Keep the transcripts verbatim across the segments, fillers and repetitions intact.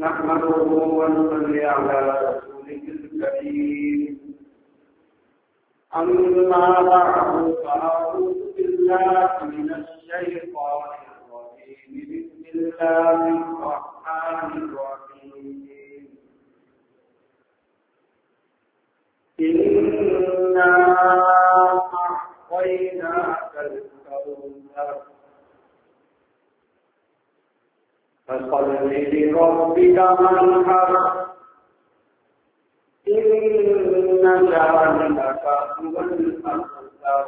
نحمده ونصلي على رسوله الكريم أما بعد فأعوذ بالله من الشيطان الرجيم بسم الله الرحمن الرحيم إنا أعطيناك الكوثر فصل لربك وانحر إن شانئك هو الأبتر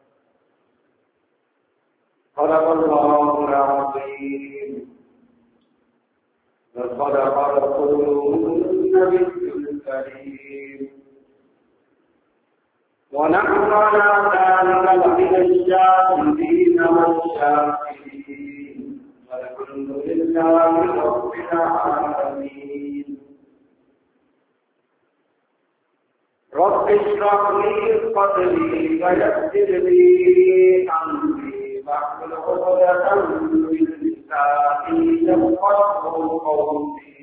صدق الله العظيم وصدق رسوله النبي الكريم ونحن على ذلك لمن الشاهدين والشاكرين والحمد لله رب العالمين رب اشرح لي صدري ويسر لي أمري واحلل عقدة من لساني يفقهوا قولي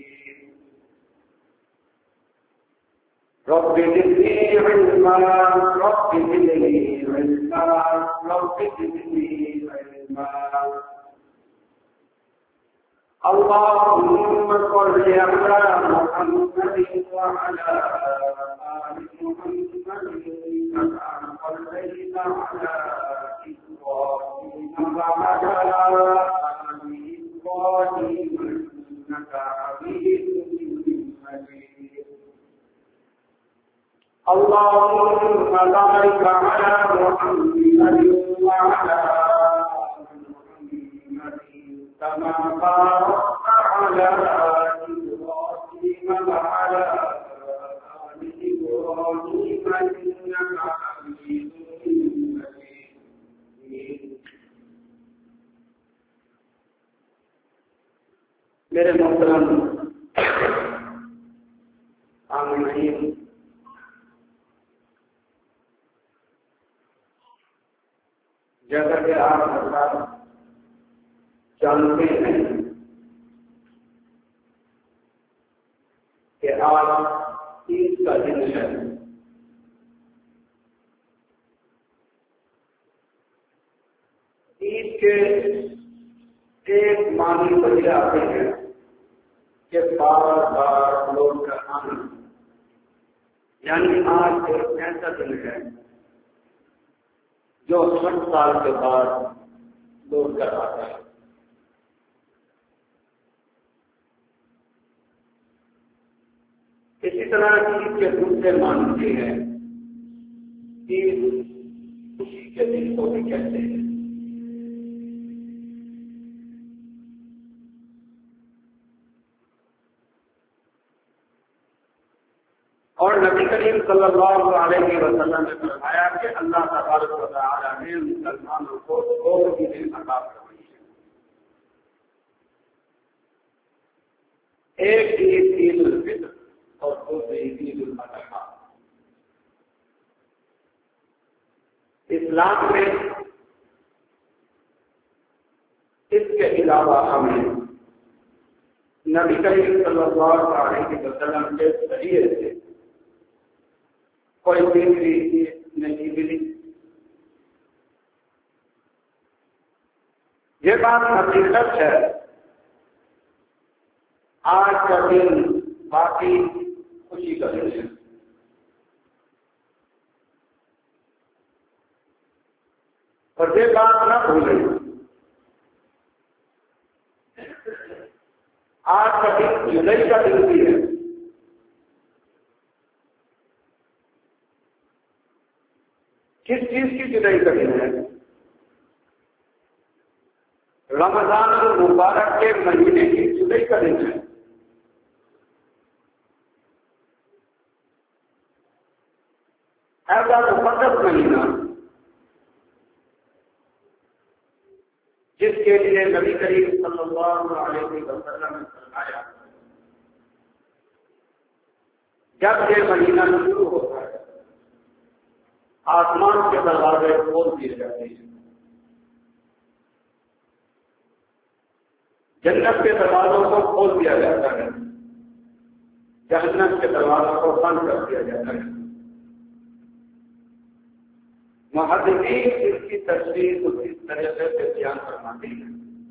رب زدني علما رب زدني علما رب زدني علما اللهم صل على محمد وعلى آل محمد كما صليت على إبراهيم وعلى آل إبراهيم إنك حميد مجيد اللهم بارك على محمد وعلى كما باركت على إبراهيم وعلى آل إبراهيم إنك حميد مجيد. میرے محترم سامعین، جیسا کہ آپ حضرات جانتے ہیں کہ آج عید کا دن ہے. عید کے ایک معنی بچے آتے ہیں کہ بار بار لوٹ کر آنا، یعنی آج ایک ایسا دن ہے جو سٹھ سال کے بعد لوٹ کر آتا ہے. اسی طرح عید کے دوسرے معنی ہیں، عید خوشی کے دن کو بھی کہتے ہیں. اور نبی کریم صلی اللہ علیہ وسلم نے فرمایا کہ اللہ تبارک و تعالی نے مسلمانوں کو دو عیدیں عطا فرمائی ہیں. ایک عید عید الفطر اور دوسری عید الاضحیٰ. اسلام میں اس کے علاوہ ہمیں نبی کریم صلی اللہ علیہ وسلم کے ذریعے سے کوئی تیسری عید نہیں ملی. یہ بات حقیقت ہے. آج کا دن باقی خوشی کا دن ہے. اور یہ بات نہ بھولیں، آج کا دن جولائی کا دن بھی ہے. کس چیز کی جدائی کا دن ہے؟ رمضان المبارک کے مہینے کی جدائی کا دن ہے. ایسا مقدس مہینہ جس کے لیے نبی کریم صلی اللہ علیہ وسلم نے فرمایا جب یہ مہینہ شروع ہوتا ہے آسمان کے دروازے کھول دیے جاتے ہیں، جنت کے دروازوں کو کھول دیا جاتا ہے. جہنم کے دروازوں کو بند کر دیا جاتا ہے۔ محدثین اس کی تشریح کچھ اس طریقے سے بیان فرماتے ہیں۔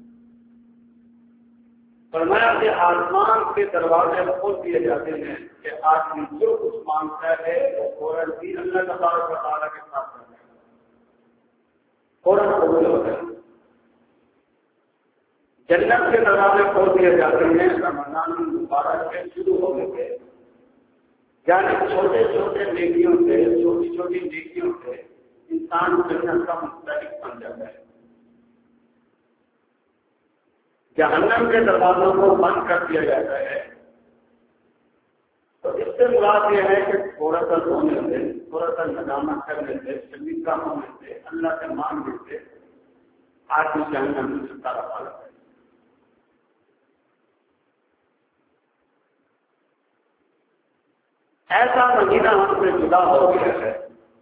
فرمایا کہ آسمان کے دروازے کھول دیے جاتے ہیں کہ آدمی جو کچھ مانگتا ہے وہ فوراً بھی اللہ تبارک و تعالیٰ کے ساتھ کرتا ہے، فوراً قبول ہوتا ہے۔ جنت کے دروازے کھول دیے جاتے ہیں رمضان مبارک سے شروع ہونے کے، یعنی چھوٹے چھوٹے نیکیوں سے، چھوٹی چھوٹی نیکیوں سے انسان جنت کا مستحق بن جاتا ہے۔ جہنم کے دروازوں کو بند کر دیا جاتا ہے، تو اس سے مراد یہ ہے کہ تھوڑا سا رونے سے، تھوڑا سا ندامت کرنے سے، شرمندہ ہونے سے، اللہ سے مانگنے سے آدمی جہنم میں چھٹکارا پا لیتا ہے۔ ایسا مہینہ ہم سے جدا ہو گیا ہے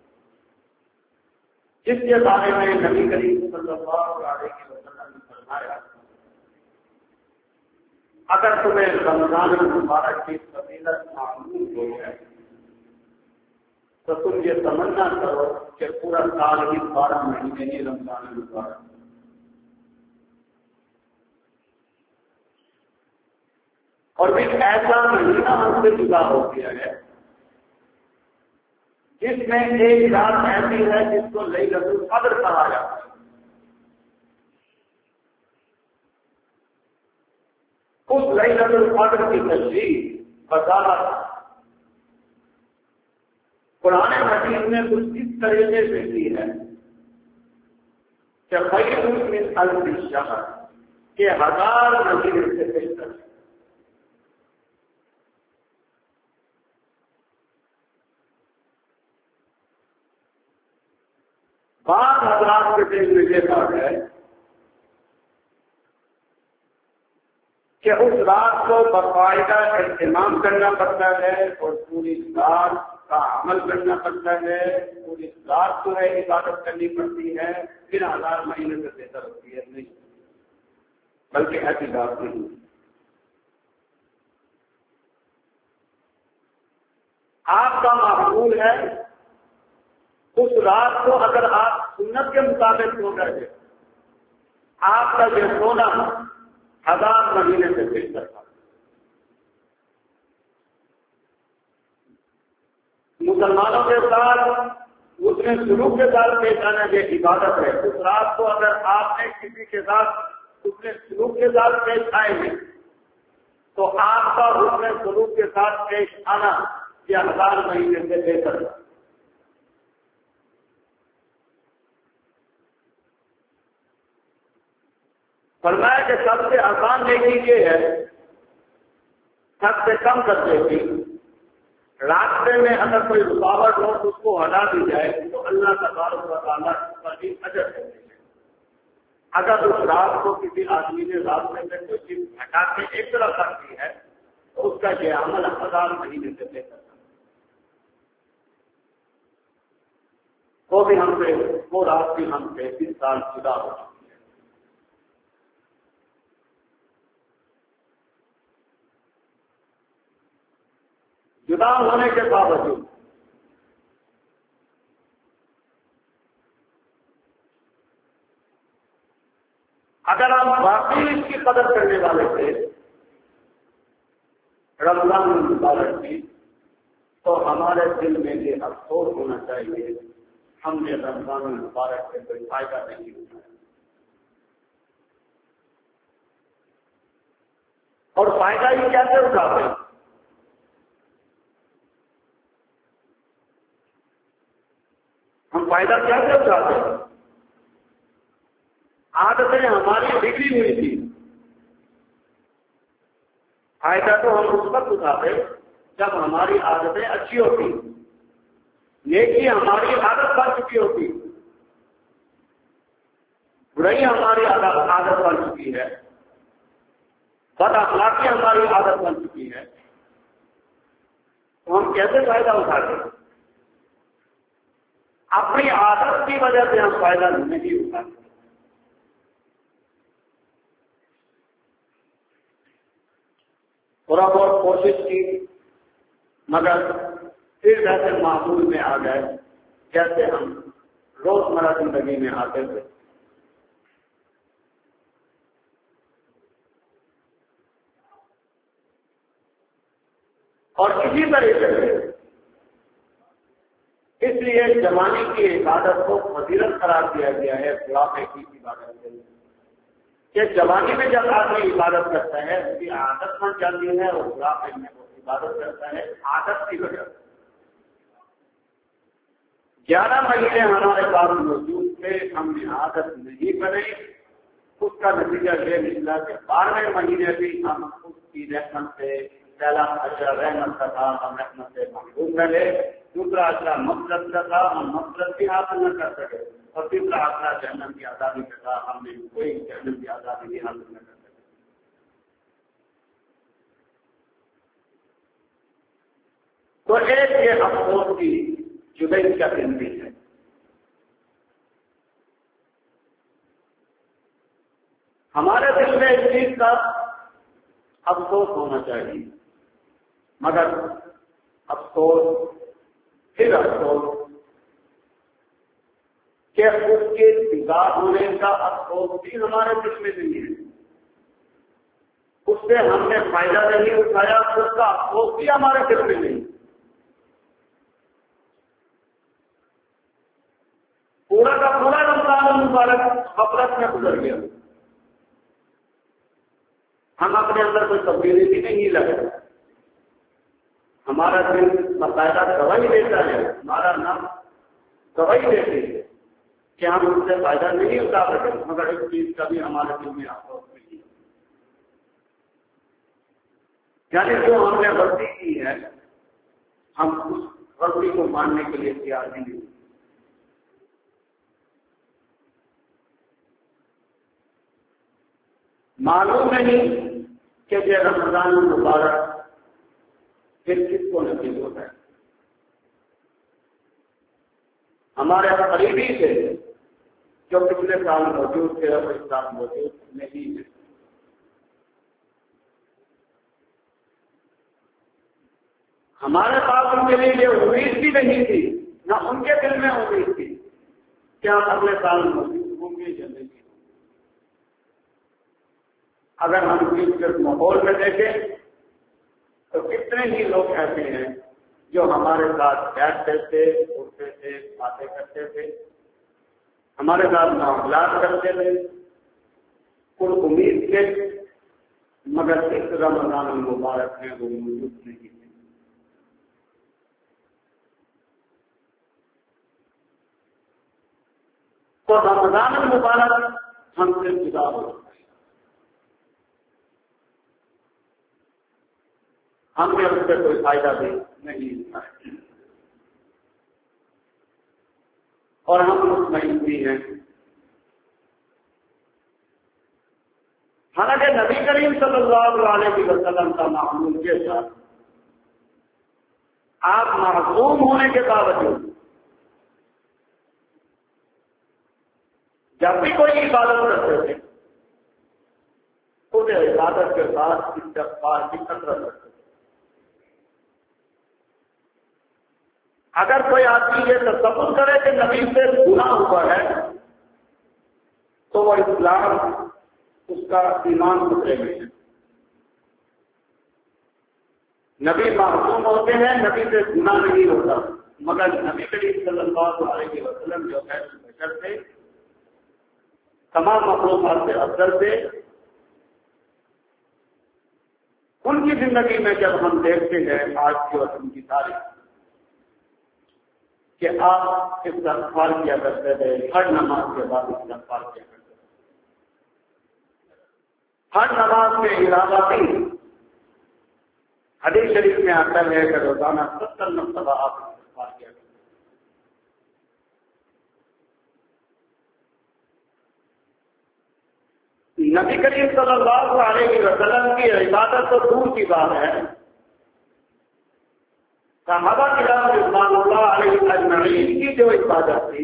جس کے بارے میں نبی کریم صلی اللہ علیہ وسلم نے فرمایا اگر تمہیں رمضان المبارک کی فضیلت معلوم ہو ہے تو تم یہ تمنا کرو کہ پورا سال ہی بارہ مہینے ہی رمضان المبارک، اور پھر ایسا مہینہ ہم سے جدا ہو گیا ہے جس میں ایک رات ایسی ہے جس کو لیلۃ القدر کہا جاتا ہے۔ اس لیلۃ القدر کی تشریح وضاحت قرآن مجید میں کچھ اس طریقے سے کی ہے کہ خیر من الف شہر کے ہزار مہینے سے بہتر ہے۔ بعض حضرات کے دل میں یہ بات ہے کہ اس رات کو باقاعدہ اہتمام کرنا پڑتا ہے اور پوری رات کا عمل کرنا پڑتا ہے، پوری رات جو ہے عبادت کرنی پڑتی ہے، پھر ہزار مہینے سے بہتر ہوتی ہے۔ نہیں، بلکہ ایسی بات نہیں۔ آپ کا معقول ہے اس رات کو اگر آپ سنت کے مطابق سو گئے، آپ کا یہ سونا ہزار مہینے سے بہتر تھا۔ مسلمانوں کے ساتھ اس نے سلوک کے ساتھ پیش آنا یہ عبادت ہے۔ اس رات کو اگر آپ نے کسی کے ساتھ اس نے سلوک کے ساتھ پیش آئے ہیں تو آپ کا اس نے سلوک کے ساتھ پیش آنا یہ ہزار مہینے سے بہتر تھا۔ فرمایا کہ سب سے آسان نیکی یہ ہے، سب سے کم کر دے گی، راستے میں اگر کوئی رکاوٹ ہو تو اس کو ہٹا دی جائے تو اللہ تبارک و تعالیٰ پر بھی اجر دیتے ہیں۔ اگر اس رات کو کسی آدمی نے راستے میں کوئی چیز ہٹا کے ایک طرف کر دی ہے تو اس کا یہ عمل ہزار مہینے سے بہتر ہے۔ وہ بھی ہم سے وہ رات بھی ہم سے تین سال جدا ہو چکی ہے۔ جدا ہونے کے باوجود اگر ہم واقعی اس کی قدر کرنے والے تھے رمضان المبارک کی، تو ہمارے دل میں یہ افسوس ہونا چاہیے ہم نے رمضان المبارک سے کوئی فائدہ نہیں اٹھایا۔ اور فائدہ ہی کیسے اٹھاتے ہیں؟ ہم فائدہ کیسے اٹھاتے ہیں؟ عادتیں ہماری بگڑی ہوئی تھی، فائدہ تو ہم اس وقت اٹھاتے جب ہماری عادتیں اچھی ہوتی، نیکی ہماری عادت بن چکی ہوتی، برائی ہماری عادت بن چکی ہے، بد اخلاقی ہماری عادت بن چکی ہے، تو ہم کیسے فائدہ اٹھاتے ہیں؟ اپنی عادت کی وجہ سے ہم فائدہ نہیں اٹھاتے۔ تھوڑا بہت کوشش کی مگر پھر ویسے معمول میں آ گئے جیسے ہم روزمرہ زندگی میں آتے تھے. اور اسی طریقے سے اس لیے جوانی کی عبادت کو فضیلت قرار دیا گیا ہے بڑھاپے کی عبادت کے لیے کہ جوانی میں جب آدمی عبادت کرتا ہے اس کی عادت بن جاتی ہے اور بڑھاپے میں وہ عبادت کرتا ہے عادت کی وجہ سے. گیارہ مہینے ہمارے پاس موجود تھے, ہم نے عادت نہیں بنائی, اس کا نتیجہ یہ نکلا کہ بارہویں مہینے بھی ہم اس کی رحمت سے پہلا اشرا رحمت کا تھا, ہم رحمت سے محروم رہے. دوسرا اشرا مفرت کا تھا, ہم مفرت بھی حاصل نہ کر سکے. اور تیسرا اشرا جہنم کی آزادی کا تھا, ہم نے کوئی جہنم کی آزادی بھی حاصل نہ کر سکے. تو ایک یہ افسوس کی جدائی کا دن بھی ہے. ہمارے دل میں اس چیز کا افسوس ہونا چاہیے, مگر افسوس پھر افسوس کہ اس کے جدا ہونے کا افسوس بھی ہمارے دل میں نہیں ہے. اس سے ہم نے فائدہ نہیں اٹھایا, اس کا افسوس بھی ہمارے دل میں نہیں. پورا کا پورا رمضان مبارک غفلت میں گزر گیا, ہم اپنے اندر کوئی تبدیلی بھی نہیں لگے. ہمارا دل باقاعدہ گواہی دیتا ہے, ہمارا نام گواہی دیتے ہے کہ ہم اس سے فائدہ نہیں اٹھا سکے, مگر اس چیز کا بھی ہمارے دل میں افسوس نہیں ہے. یعنی جو ہم نے غلطی کی ہے ہم اس غلطی کو ماننے کے لیے تیار نہیں ہیں. معلوم نہیں کہ یہ رمضان المبارک پھر کس کو نصیب ہوتا ہے. ہمارے قریبی تھے جو پچھلے سال موجود تھے اور اس سال موجود نہیں ہے. ہمارے پاس ان کے لیے یہ امید بھی نہیں تھی, نہ ان کے دل میں امید تھی کہ ہم اگلے سال موجود ہوں گے یا نہیں. اگر ہم اس ماحول میں دیکھیں تو کتنے ہی لوگ ایسے ہیں جو ہمارے ساتھ بیٹھتے تھے, اٹھتے تھے, باتیں کرتے تھے, ہمارے ساتھ معاملات کرتے تھے, پر امید تھے, مگر اس رمضان المبارک میں وہ موجود نہیں تھے. تو رمضان المبارک ہم سے جدا ہو جاتا ہے. ہم نے اس سے کوئی فائدہ بھی نہیں اٹھایا اور ہم مطمئن بھی ہیں. حالانکہ نبی کریم صلی اللہ علیہ وسلم کا معمول یہ تھا, آپ معصوم ہونے کے باوجود جب بھی کوئی عبادت کرتے تھے خود عبادت کے بعد استغفار کی کثرت کرتے تھے. اگر کوئی آدمی یہ تصور کرے کہ نبی سے گناہ ہوا ہے تو وہ اسلام اس کا ایمان خطرے میں ہے. نبی معصوم ہوتے ہیں, نبی سے گناہ نہیں ہوتا, مگر نبی کریم صلی اللہ علیہ وسلم جو ہے بشر سے تمام مخلوقات سے افضل تھے. ان کی زندگی میں جب ہم دیکھتے ہیں آج کی اور ان کی تاریخ کہ آپ استغفار کیا کرتے تھے, ہر نماز کے بعد استغفار کیا کرتے تھے, ہر نماز کے علاوہ بھی حدیث شریف میں آتا ہے کہ روزانہ ستر مرتبہ آپ استغفار کیا کرتے تھے. نبی کریم صلی اللہ علیہ وسلم کی عبادت تو دور کی بات ہے, صحابہ کرام رضوان اللہ علیہ اجمعین کی جو عبادت تھی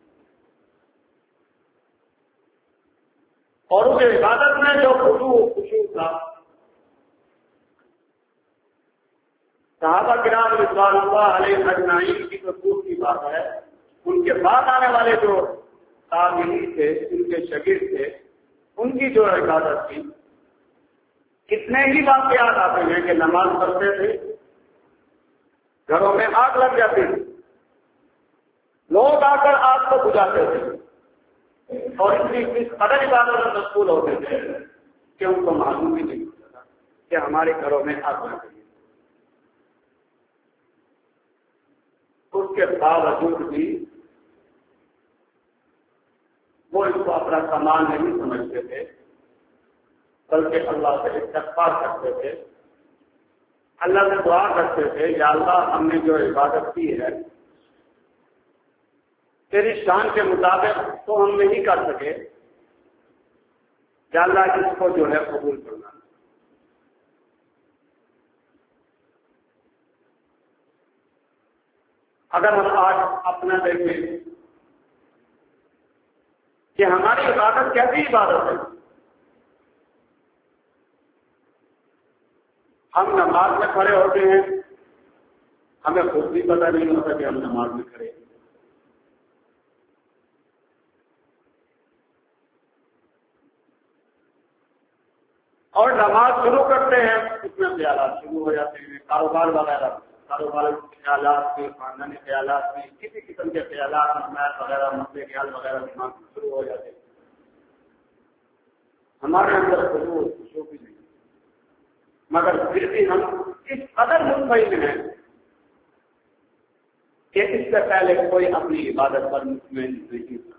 اور اس عبادت میں جو خشوع خشوع تھا صحابہ کرام رضوان اللہ علیہ اجمعین کی تو دور کی بات ہے، ان کے بعد آنے والے جو تابعین تھے، ان کے شاگرد تھے، ان کی جو عبادت تھی، کتنے ہی واقعات آتے ہیں کہ نماز پڑھتے تھے، گھروں میں آگ لگ جاتی تھی، لوگ آ کر آگ کو بجھاتے تھے، اور اس قدر عبادت میں مشغول ہوتے تھے کہ ان کو معلوم ہی نہیں ہوتا تھا کہ ہمارے گھروں میں آگ لگ گئی۔ اس کے باوجود بھی وہ اس کو اپنا کمال نہیں سمجھتے تھے، بلکہ اللہ سے استغفار کرتے تھے، اللہ سے دعا کرتے تھے، یا اللہ ہم نے جو عبادت کی ہے تیری شان کے مطابق تو ہم نہیں کر سکے، یا اللہ اس کو جو ہے قبول کرنا۔ اگر ہم آج اپنا دیکھیں کہ ہماری عبادت کیسی عبادت ہے، ہم نماز میں کھڑے ہوتے ہیں، ہمیں خود بھی پتہ نہیں ہوتا کہ ہم نماز میں کھڑے ہیں، اور نماز شروع کرتے ہیں اس میں خیالات شروع ہو جاتے ہیں، کاروبار وغیرہ کاروبار کے خیالات کے، خاندانی خیالات میں کسی قسم کے خیالات، نمائش وغیرہ، مسئلے خیال وغیرہ دماغ میں شروع ہو جاتے ہیں، ہمارے اندر شروع خوشو بھی نہیں، مگر پھر بھی ہم اس قدر مطمئن ہیں کہ اس سے پہلے کوئی اپنی عبادت پر مطمئن نہیں تھا۔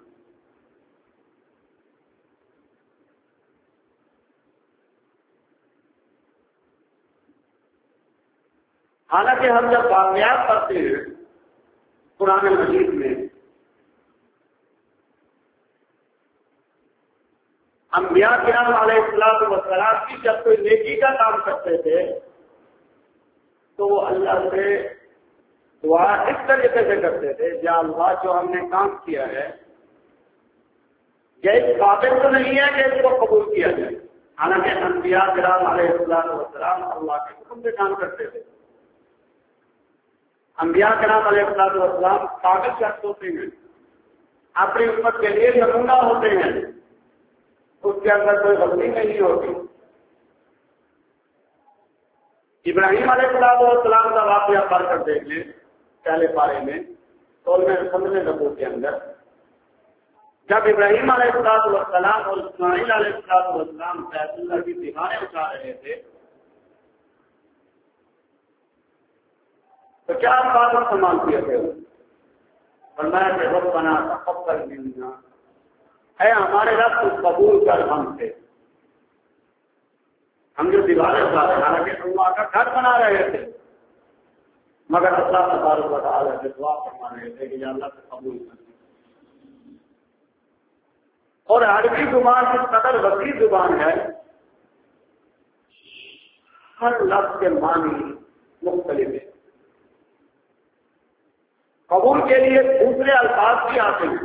حالانکہ ہم جب واقعات پڑھتے ہیں قرآن مجید میں، انبیاء کرام علیہ السلام والسلام کی جب کوئی نیکی کا کام کرتے تھے تو وہ اللہ سے دعا اس طریقے سے کرتے تھے، یا اللہ جو ہم نے کام کیا ہے یہ اس قابل تو نہیں ہے کہ اس کو قبول کیا جائے۔ حالانکہ انبیاء کرام علیہ السلام والسلام اللہ کے حکم سے کام کرتے تھے، انبیاء کرام علیہ السلام قابل شخص ہوتے ہیں، اپنی امت کے لیے نمونہ ہوتے ہیں، اس کے اندر کوئی غلطی نہیں ہوتی۔ ابراہیم علیہ السلام کا واقعہ پڑھ کر دیکھ لیں پہلے پارے میں، تو میں سمجھنے لگوں کے اندر جب ابراہیم علیہ السلام اور اسماعیل علیہ السلام بیت اللہ کی دیواریں اٹھا رہے تھے تو کیا بات استعمال کیے تھے؟ فرمایا کہ ربنا تقبل منا، اے ہمارے رب کو قبول کر ہم سے، ہم جو دیواریں اٹھا رہے حالانکہ اللہ کا گھر بنا رہے تھے، مگر اللہ تبارک و تعالیٰ سے دعا فرما رہے تھے کہ یا اللہ سے قبول کر۔ اور عربی زبان اس قدر وسیع زبان ہے، ہر لفظ کے معنی مختلف ہے، قبول کے لیے دوسرے الفاظ بھی آتے ہیں،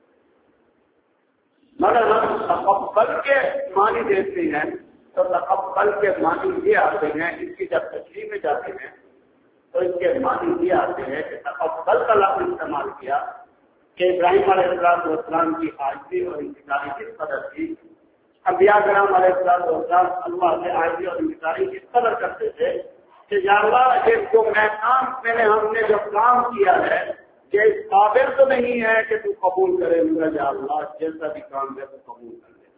مگر ہم تقبل کے معنی دیکھتے ہیں تو تقبل کے معنی یہ آتے ہیں، اس کی جب تشریح میں جاتے ہیں تو اس کے معنی یہ آتے ہیں کہ تقبل کا لفظ استعمال کیا کہ ابراہیم علیہ السلام کی عاجزی اور انکساری کس قدر تھی، انبیاء کرام علیہ السلام اللہ سے عاجزی اور انکساری کس قدر کرتے تھے کہ یا اللہ یہ جو میں کام میں نے ہم نے جو کام کیا ہے یہ اس قابل تو نہیں ہے کہ تو قبول کرے، مگر یا اللہ جیسا بھی کام ہے تو قبول کر لے۔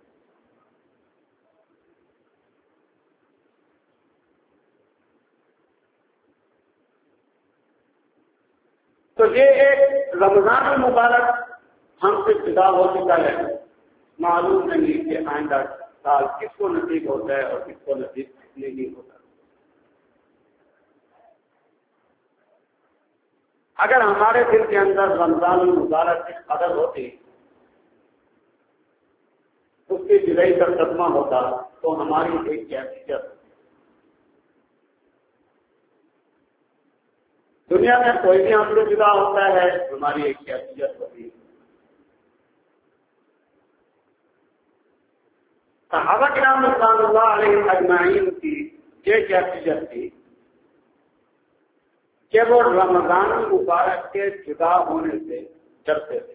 تو یہ ایک رمضان المبارک ہم سے جدا ہو چکا ہے، معلوم نہیں کہ آئندہ سال کس کو نصیب ہوتا ہے اور کس کو نصیب نہیں ہوتا۔ اگر ہمارے دل کے اندر رمضان المبارک کی قدر ہوتی، اس کی جدائی کا صدمہ ہوتا تو ہماری ایک کیفیت، دنیا میں کوئی بھی ہم سے جدا ہوتا ہے ہماری ایک کیفیت ہوتی ہے۔ صحابہ کرام رضوان اللہ علیہ اجمعین کی یہ کیفیت تھی کہ وہ رمضان مبارک کے جدا ہونے سے ڈرتے تھے.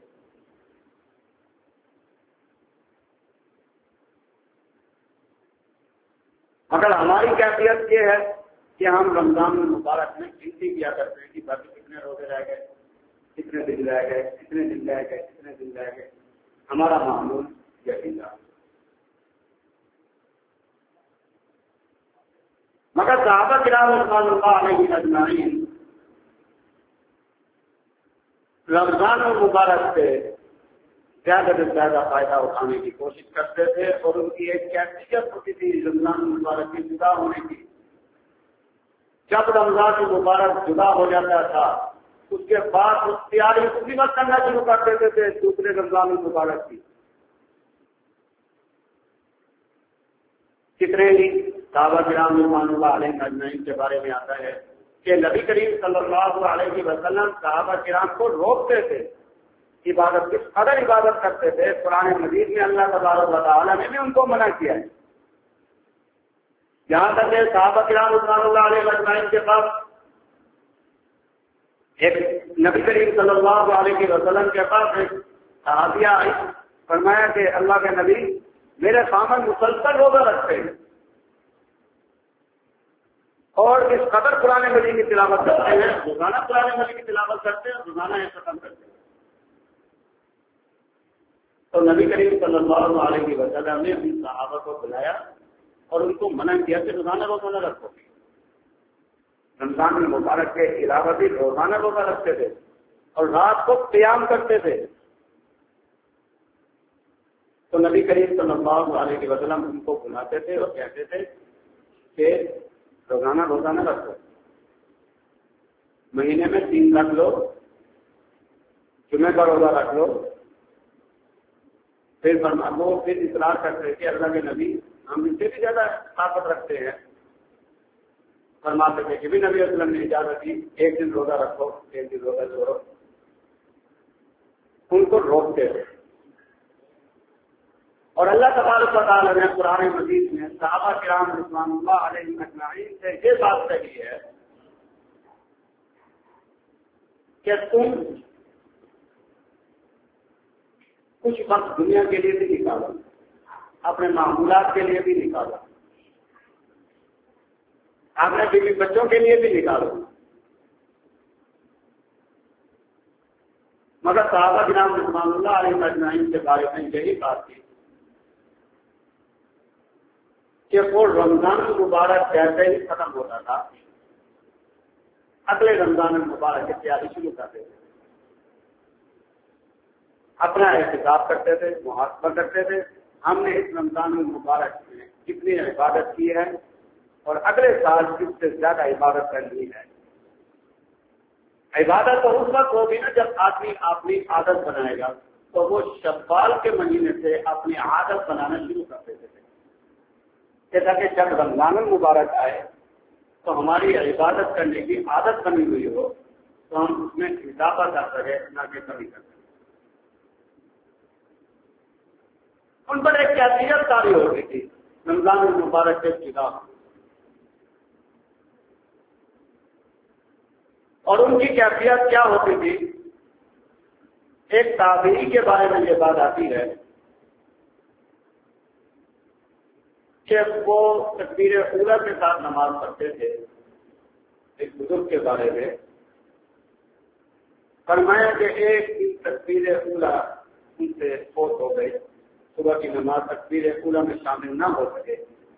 مگر ہماری کیفیت یہ ہے کہ ہم رمضان مبارک میں گنتی کیا کرتے ہیں کہ باقی کتنے روزے رہ گئے، کتنے دن رہ گئے، کتنے دن رہ گئے، کتنے دن رہ گئے. ہمارا معمول یہی تھا. مگر صحابہ کرام رضوان اللہ علیہ اجمعین رمضان المبارک سے زیادہ سے زیادہ فائدہ اٹھانے کی کوشش کرتے تھے، اور ان کی ایک کیفیت ہوتی تھی رمضان المبارک کی جدا ہونے کی. جب رمضان المبارک جدا ہو جاتا تھا اس کے بعد اس تیاری اسی وقت کرنا شروع کر دیتے تھے دوسرے رمضان المبارک کی. کتنے ہی صحابہ کرام رضوان اللہ علیہ اجمعین کے بارے میں آتا ہے کہ نبی کریم صلی اللہ علیہ وسلم صحابہ کرام کو روکتے تھے، عبادت کس قدر عبادت کرتے تھے. قرآن مجید میں اللہ تبارک و تعالیٰ نے بھی ان کو منع کیا ہے. یہاں تک کہ صحابہ کرام رضوان اللہ علیہ اجمعین کے پاس ایک نبی کریم صلی اللہ علیہ وسلم کے پاس ایک صحابیہ آئی، فرمایا کہ اللہ کے نبی میرے خامن مسلسل روزہ رکھتے ہیں اور اس قدر قرآن مجید کی تلاوت کرتے ہیں، روزانہ قرآن مجید کی تلاوت کرتے ہیں، روزانہ یہ ختم کرتے ہیں. تو نبی کریم صلی اللہ علیہ وسلم نے ان صحابہ کو بلایا اور ان کو منع کیا کہ روزانہ روزہ نہ رکھو. رمضان مبارک کے علاوہ بھی روزانہ روزہ رکھتے تھے اور رات کو قیام کرتے تھے. تو نبی کریم صلی اللہ علیہ وسلم ان کو بلاتے تھے اور کہتے تھے کہ روزانہ روزانہ رکھو، مہینے میں تین رکھ لو، جمعہ کا روزہ رکھ لو. پھر فرما وہ پھر اصرار کرتے کہ اللہ کے نبی ہم ان سے بھی زیادہ طاقت رکھتے ہیں. فرماتے تھے کہ بھی نبی علیہ وسلم نے اجازت دی ایک دن روزہ رکھو، ایک دن روزہ چھوڑو. ان کو روکتے تھے. اور اللہ تبارک و تعالیٰ نے قرآن مجید میں صحابہ کرام رضوان اللہ علیہ اجمعین سے یہ بات کہی ہے کہ تم کچھ وقت دنیا کے لیے بھی نکالو، اپنے معمولات کے لیے بھی نکالو، اپنے بیوی بچوں کے لیے بھی نکالو. مگر صحابہ کرام رضوان اللہ علیہ اجمعین کے بارے میں یہی بات تھی کہ وہ رمضان مبارک جیسے ہی ختم ہوتا تھا اگلے رمضان مبارک کی تیاری شروع کرتے تھے، اپنا احتساب کرتے تھے، محاسبہ کرتے تھے ہم نے اس رمضان مبارک میں کتنی عبادت کی ہے اور اگلے سال کس سے زیادہ عبادت کرنی ہے. عبادت تو اس وقت ہوگی نا جب آدمی اپنی عادت بنائے گا. تو وہ شوال کے مہینے سے اپنی عادت بنانا شروع کر دیتے تھے کہ جب رمضان المبارک آئے تو ہماری عبادت کرنے کی عادت بنی ہوئی ہو تو ہم اس میں اضافہ کر سکے نہ کہ کمی کر سکے. ان پر ایک کیفیت تاری ہو گئی تھی رمضان المبارک کے خلاف، اور ان کی کیفیت کیا ہوتی تھی. ایک تابعی کے بارے میں یہ بات آتی ہے کہ وہ تکبیر اولیٰ کے ساتھ نماز پڑھتے تھے. ایک بزرگ کے بارے میں فرمایا کہ ایک دن تکبیر اولیٰ ان سے فوت ہو گئی، صبح کی نماز تکبیر اولیٰ میں شامل نہ ہو سکے.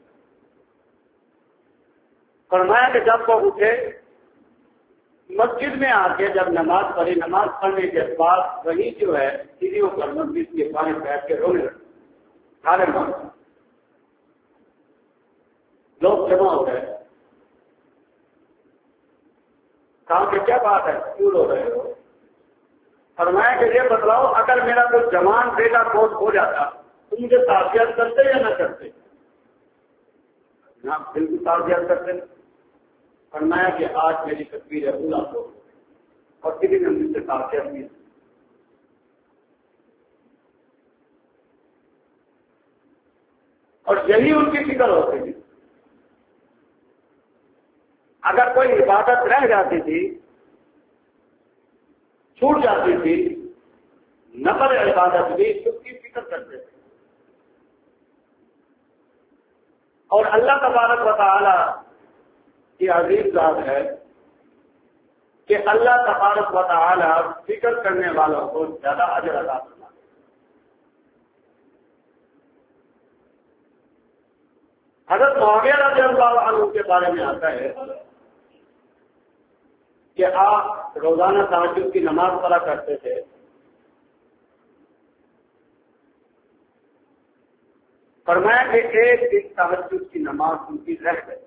فرمایا کہ جب وہ اٹھے مسجد میں آ کے جب نماز پڑھی، نماز پڑھنے کے بعد وہی جو ہے سیڑھیوں پر مسجد کے پاس بیٹھ کے رونے لگے. سارے لوگ جمع ہو گئے، کہا کہ کیا بات ہے کیوں رو رہے ہو. فرمایا کہ یہ بتلاؤ اگر میرا کوئی جوان بیٹا فوت ہو جاتا تو مجھے تعزیت کرتے یا نہ کرتے؟ آپ بالکل تعزیت کرتے. فرمایا کہ آج میری تکبیر اولیٰ ہو اور کسی نے مجھ سے تعزیت کی. اور یہی ان کی فکر ہوتی تھی. اگر کوئی عبادت رہ جاتی تھی چھوٹ جاتی تھی، نفل عبادت بھی اس کی فکر کرتے تھے. اور اللہ تبارک و تعالی کی عظیم ذات ہے کہ اللہ تبارک و تعالی فکر کرنے والوں کو زیادہ اجر عطا کرتا ہے. حضرت معاویہ رضی اللہ عنہ کے بارے میں آتا ہے کہ آپ روزانہ تہجد کی نماز پڑھا کرتے تھے. فرمایا کہ ایک دن تہجد کی نماز ان کی رہ گئی.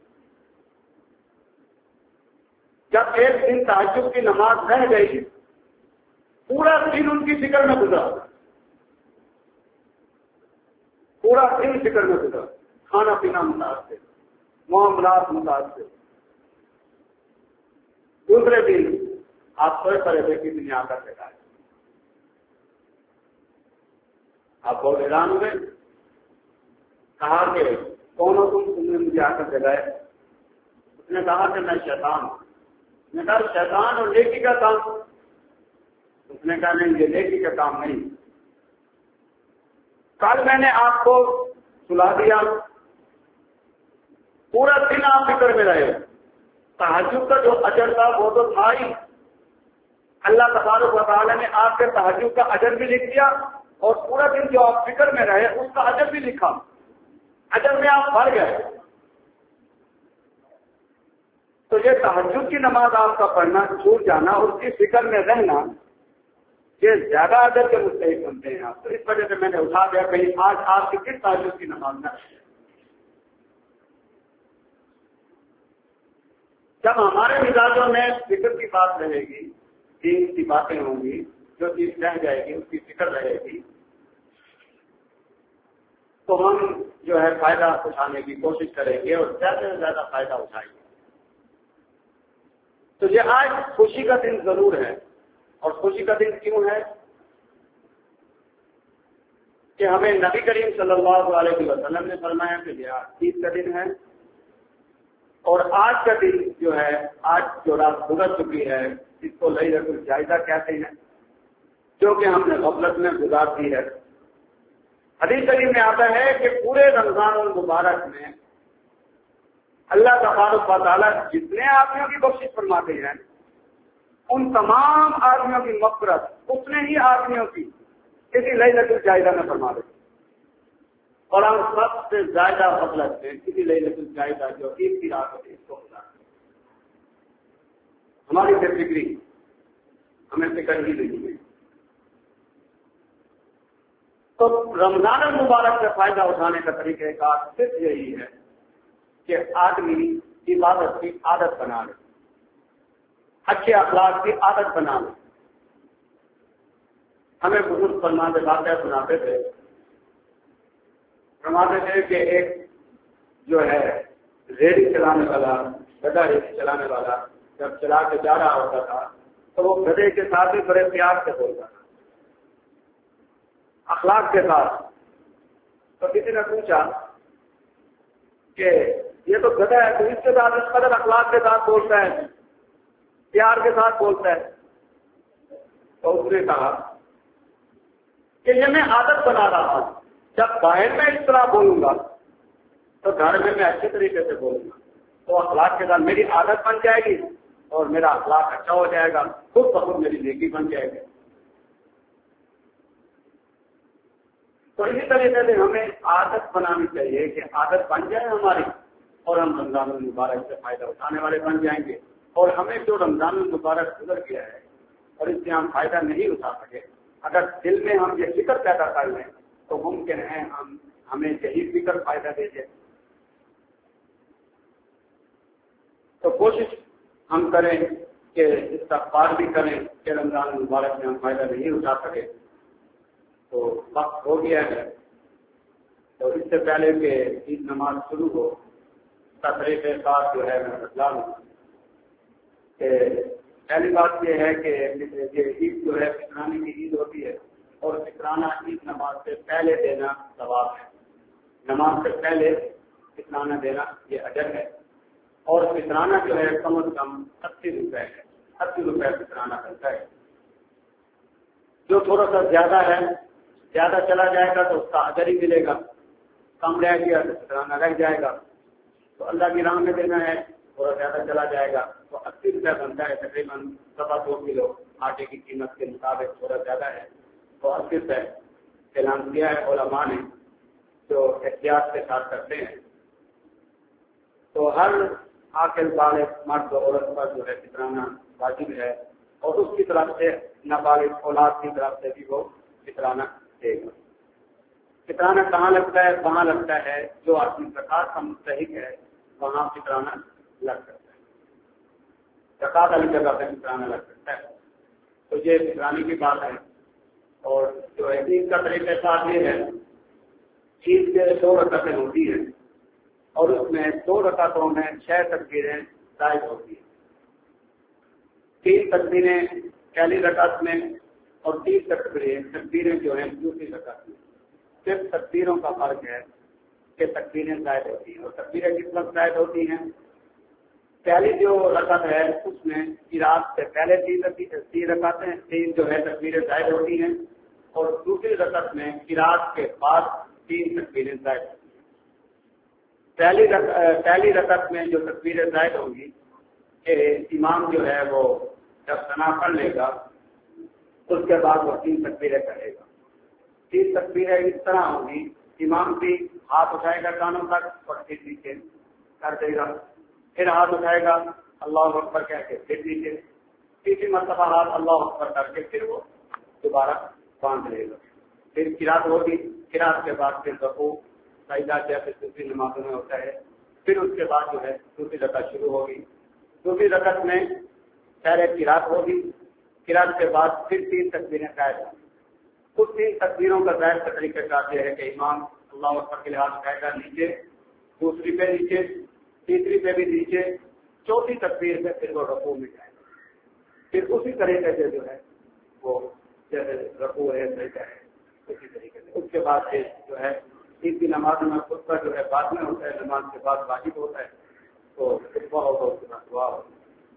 جب ایک دن تہجد کی نماز رہ گئی، پورا دن ان کی فکر میں گزرا، پورا دن فکر میں گزرا، کھانا پینا متاثر، معاملات متاثر. دوسرے دن آپ سوئے پڑے تھے کہ دنیا کر کے گئے. آپ بہت حیران ہوئے، کہا کہ کون ہو تم تم نے مجھے آ کر جگائے؟ اس نے کہا کہ میں شیطان ہوں. اس نے کہا شیطان اور نیکی کا کام؟ اس نے کہا نہیں، یہ نیکی کا کام نہیں. کل میں نے آپ کو سلا دیا، پورا دن آپ فکر میں رہے. تہجد کا جو اجر تھا وہ تو تھا ہی، اللہ تبارک و تعالی نے آپ کے تہجد کا اجر بھی لکھ دیا، اور پورا دن جو آپ فکر میں رہے اس کا اجر بھی لکھا، اجر میں آپ بڑھ گئے. تو یہ تہجد کی نماز آپ کا پڑھنا، چھوٹ جانا اور اس کی فکر میں رہنا، یہ زیادہ اجر کے مستحق بنتے ہیں آپ. تو اس وجہ سے میں نے اٹھا دیا کہیں آج آپ کی کس تہجد کی نماز نہ. جب ہمارے مزاجوں میں فکر کی بات رہے گی، دین کی باتیں ہوں گی، جو چیز رہ جائے گی اس کی فکر رہے گی، تو ہم جو ہے فائدہ اٹھانے کی کوشش کریں گے اور زیادہ سے زیادہ فائدہ اٹھائیں گے. تو یہ آج خوشی کا دن ضرور ہے. اور خوشی کا دن کیوں ہے؟ کہ ہمیں نبی کریم صلی اللہ علیہ وسلم نے فرمایا کہ یہ عید کا دن ہے. اور آج کا دن جو ہے، آج جو رات گزر چکی ہے، اس کو لیلۃ الجائزہ کہتے ہیں، جو کہ ہم نے غفلت میں گزار دی ہے. حدیث شریف میں آتا ہے کہ پورے رمضان المبارک میں اللہ تبارک و تعالیٰ جتنے آدمیوں کی بخشش فرماتے ہیں، ان تمام آدمیوں کی مغفرت اتنے ہی آدمیوں کی کسی لیلۃ الجائزہ میں فرما دیتے ہیں. اور ہم سب سے زیادہ غفلت میں کسی لیلۃ الجائزہ جو عید کی رات ہوتی ہے اس کو گزارتے ہیں. ہماری بے فکری، ہمیں فکر ہی نہیں ہے. تو رمضان المبارک سے فائدہ اٹھانے کا طریقہ کار صرف یہی ہے کہ آدمی عبادت کی عادت بنا لے، اچھے اخلاق کی عادت بنا لے. ہمیں بزرگ فرماتے واقعہ سناتے تھے، فرماتے تھے کہ ایک جو ہے ریڑھی چلانے والا، گدا ریڑھی چلانے والا جب چلا کے جا رہا ہوتا تھا تو وہ گدے کے ساتھ بھی بڑے پیار سے بولتا تھا، اخلاق کے ساتھ. تو کسی نے پوچھا کہ یہ تو گدا ہے، تو اس کے ساتھ اس قدر اخلاق کے ساتھ بولتا ہے، پیار کے ساتھ بولتا ہے. تو اس نے کہا کہ یہ میں عادت بنا رہا ہوں، جب باہر میں اس طرح بولوں گا تو گھر میں میں اچھے طریقے سے بولوں گا، تو اخلاق کے ساتھ میری عادت بن جائے گی اور میرا اخلاق اچھا ہو جائے گا، خود بخود میری نیکی بن جائے گی. تو اسی طریقے سے ہمیں عادت بنانی چاہیے کہ عادت بن جائے ہماری، اور ہم رمضان المبارک سے فائدہ اٹھانے والے بن جائیں گے. اور ہمیں جو رمضان المبارک گزر گیا ہے اور اس سے ہم فائدہ نہیں اٹھا سکے، اگر دل میں ہم یہ فکر پیدا کر لیں تو ممکن ہے ہم ہمیں یہی فکر فائدہ دے دے. تو کوشش ہم کریں کہ استغفار بھی کریں کہ رمضان المبارک میں ہم فائدہ نہیں اٹھا سکے. تو وقت ہو گیا ہے، تو اس سے پہلے کہ عید نماز شروع ہو تقریر کے ساتھ جو ہے میں بتلا لوں کہ پہلی بات یہ ہے کہ یہ عید جو ہے فطرانے کی عید ہوتی ہے، اور فطرانہ عید نماز سے پہلے دینا ثواب ہے. نماز سے پہلے فطرانہ دینا یہ اجر ہے. اور فطرانہ جو ہے کم از کم اسی روپے ہے، اسی روپے فطرانہ کرتا ہے. جو تھوڑا سا زیادہ ہے زیادہ چلا جائے گا تو اس کا اجر ہی ملے گا، کم رہ گیا تو شکرانہ رہ جائے گا. تو اللہ کی راہ میں دینا ہے، تھوڑا زیادہ چلا جائے گا تو اسی روپیہ بنتا ہے، تقریباً سوا دو کلو آٹے کی قیمت کے مطابق تھوڑا زیادہ ہے تو اسی روپئے اعلان کیا ہے علماء نے، جو احتیاط کے ساتھ کرتے ہیں. تو ہر عاقل بالغ مرد و عورت پر جو ہے فطرانہ واجب ہے، اور اس کی طرف سے نابالغ اولاد کی طرف سے بھی وہ فطرانہ دے گا. فطرانہ کہاں لگتا ہے؟ وہاں لگتا ہے جو اپنی زکات کا مستحق ہے وہاں فطرانہ لگ سکتا ہے، زکات والی جگہ پہ فطرانہ لگ سکتا ہے. تو یہ فطرانے کی بات ہے. اور جو عید کا طریقہ کار یہ ہے، عید کے دو رکعتیں ہوتی ہیں اور اس میں دو رکعتوں میں چھ تکبیریں زائد ہوتی ہیں. تین تکبیریں پہلی رکعت میں اور تین تکبیریں تکبیریں جو ہیں دوسری رکعت میں. صرف تکبیروں کا فرق ہے کہ تکبیریں زائد ہوتی ہیں. اور تکبیریں کس وقت زائد ہوتی ہیں؟ پہلی جو رکعت ہے اس میں قرات سے پہلے تین تین رکعتیں تین جو ہے تکبیریں زائد ہوتی ہیں، اور دوسری رکعت میں قرات کے بعد تین تکبیریں زائد ہوتی ہیں. پہلی رکعت پہلی رکعت میں جو تکبیریں زائد ہوں گی کہ امام جو ہے وہ جب ثنا پڑھ لے گا اس کے بعد وہ تین تکبیریں کرے گا. تین تکبیریں اس طرح ہوں گی، امام بھی ہاتھ اٹھائے گا کانوں تک اور پھر نیچے کر دے گا، پھر ہاتھ اٹھائے گا اللہ اکبر کہہ کے پھر نیچے، تیسری مرتبہ ہاتھ اللہ اکبر کر کے پھر وہ دوبارہ باندھ لے گا. پھر قرات ہوگی، قرات کے بعد پھر رکوع سجدہ جیسے دوسری نمازوں میں ہوتا ہے. پھر اس کے بعد جو ہے دوسری رکعت شروع ہوگی. دوسری رکعت میں پہلے قرات ہوگی، قرات کے بعد پھر تین تکبیریں زائد ہوں گی. کچھ تین تکبیروں کا ظاہر کا طریقہ کار یہ ہے کہ امام اللہ اکبر کے لحاظ اٹھائے گا نیچے، دوسری پہ نیچے، تیسری پہ بھی نیچے، چوتھی تکبیر پہ پھر وہ رکوع میں جائے گا. پھر اسی طریقے سے جو ہے وہ جیسے رکوع ہے سجدہ ہے اسی طریقے سے. اس کے بعد پھر جو ہے عید کی نماز میں خطبہ جو ہے بعد میں ہوتا ہے، نماز کے بعد واجب ہوتا ہے تو خطبہ ہوگا اس کے بعد دعا ہوگا.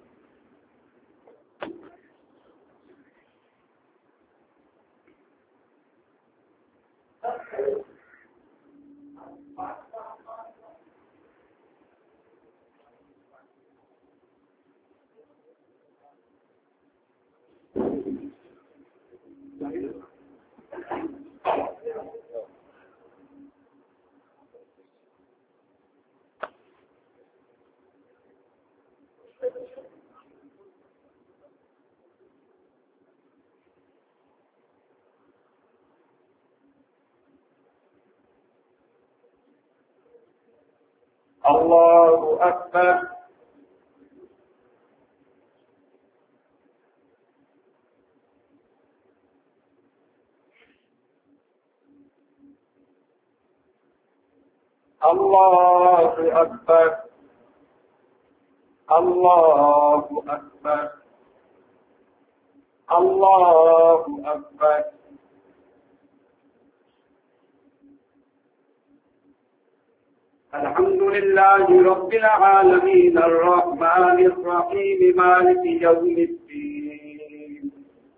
اللہ اکبر. اللہ اکبر. اللہ اکبر. اللہ اکبر. الحمد لله رب العالمين الرحمن الرحيم مالك يوم الدين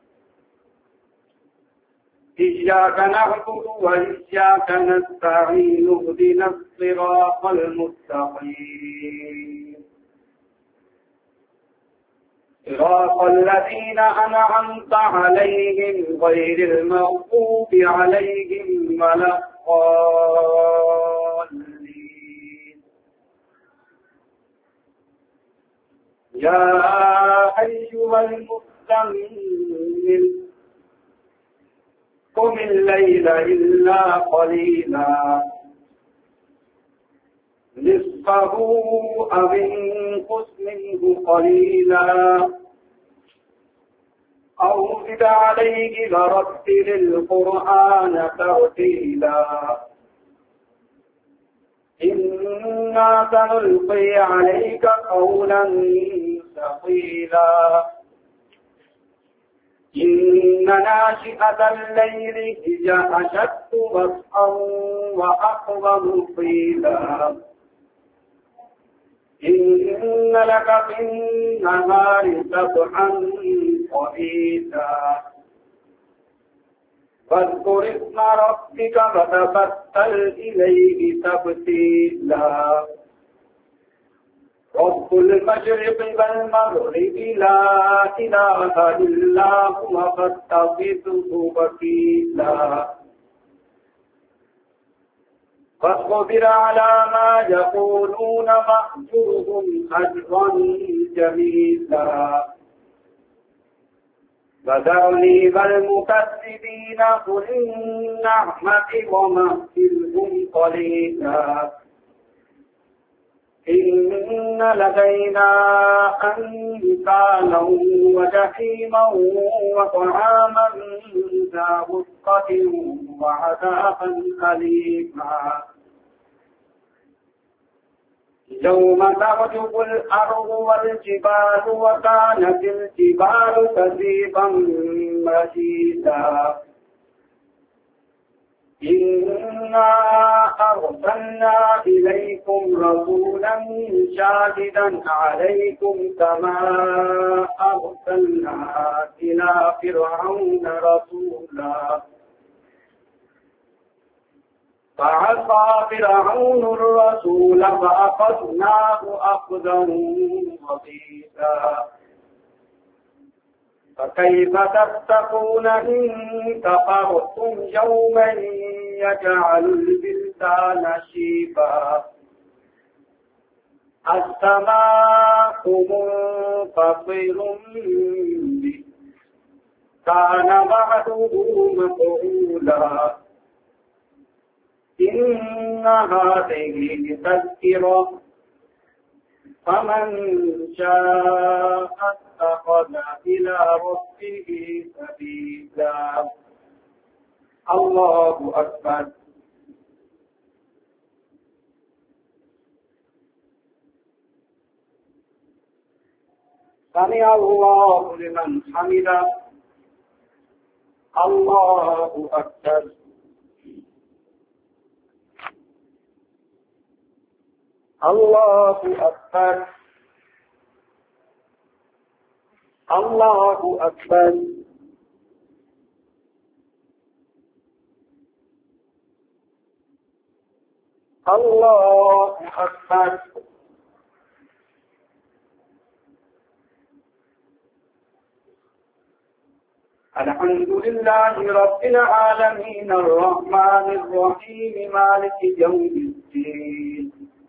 إياك نعبد وإياك نستعين اهدنا الصراط المستقيم صراط الذين أنعمت عليهم غير المغضوب عليهم ولا الضالين. يا أيها المزمل قم الليل إلا قليلا نصفه أو انقص منه قليلا أو زد عليه ورتل القرآن ترتيلا إنا سنلقي عليك قولا ثقيلا إن ناشئة الليل هي أشد وطئا وأقوم قيلا إن لك في النهار سبحا طويلا واذكر اسم ربك وتبتل إليه تبتيلا رب المشرق والمغرب لا إله إلا هو فاتخذه وكيلا فاصبر على ما يقولون واهجرهم هجرا جميلا وذرني والمكذبين أولي النعمة ومهلهم قليلا إن لدينا أنكالا وجحيما وطعاما ذا غصة وعذابا أليما يوم ترجف الأرض والجبال وكانت الجبال كثيبا مهيلا إنا أرسلنا إليكم رسولا شاهدا عليكم كما أرسلنا إلى فرعون رسولا فعصى فرعون الرسول فأخذناه أخذا وبيلا فكيف تتقون إن كفرتم يوما يجعل البلدان شيبا السماء منفطر به كان وعده مفعولا إن هذه تذكرة فمن شاء اتخذ إلى ربه سبيلا الله أكبر سمع الله لمن حمده الله أكبر الله أكبر الله أكبر الله أكبر الحمد لله رب العالمين الرحمن الرحيم مالك يوم الدين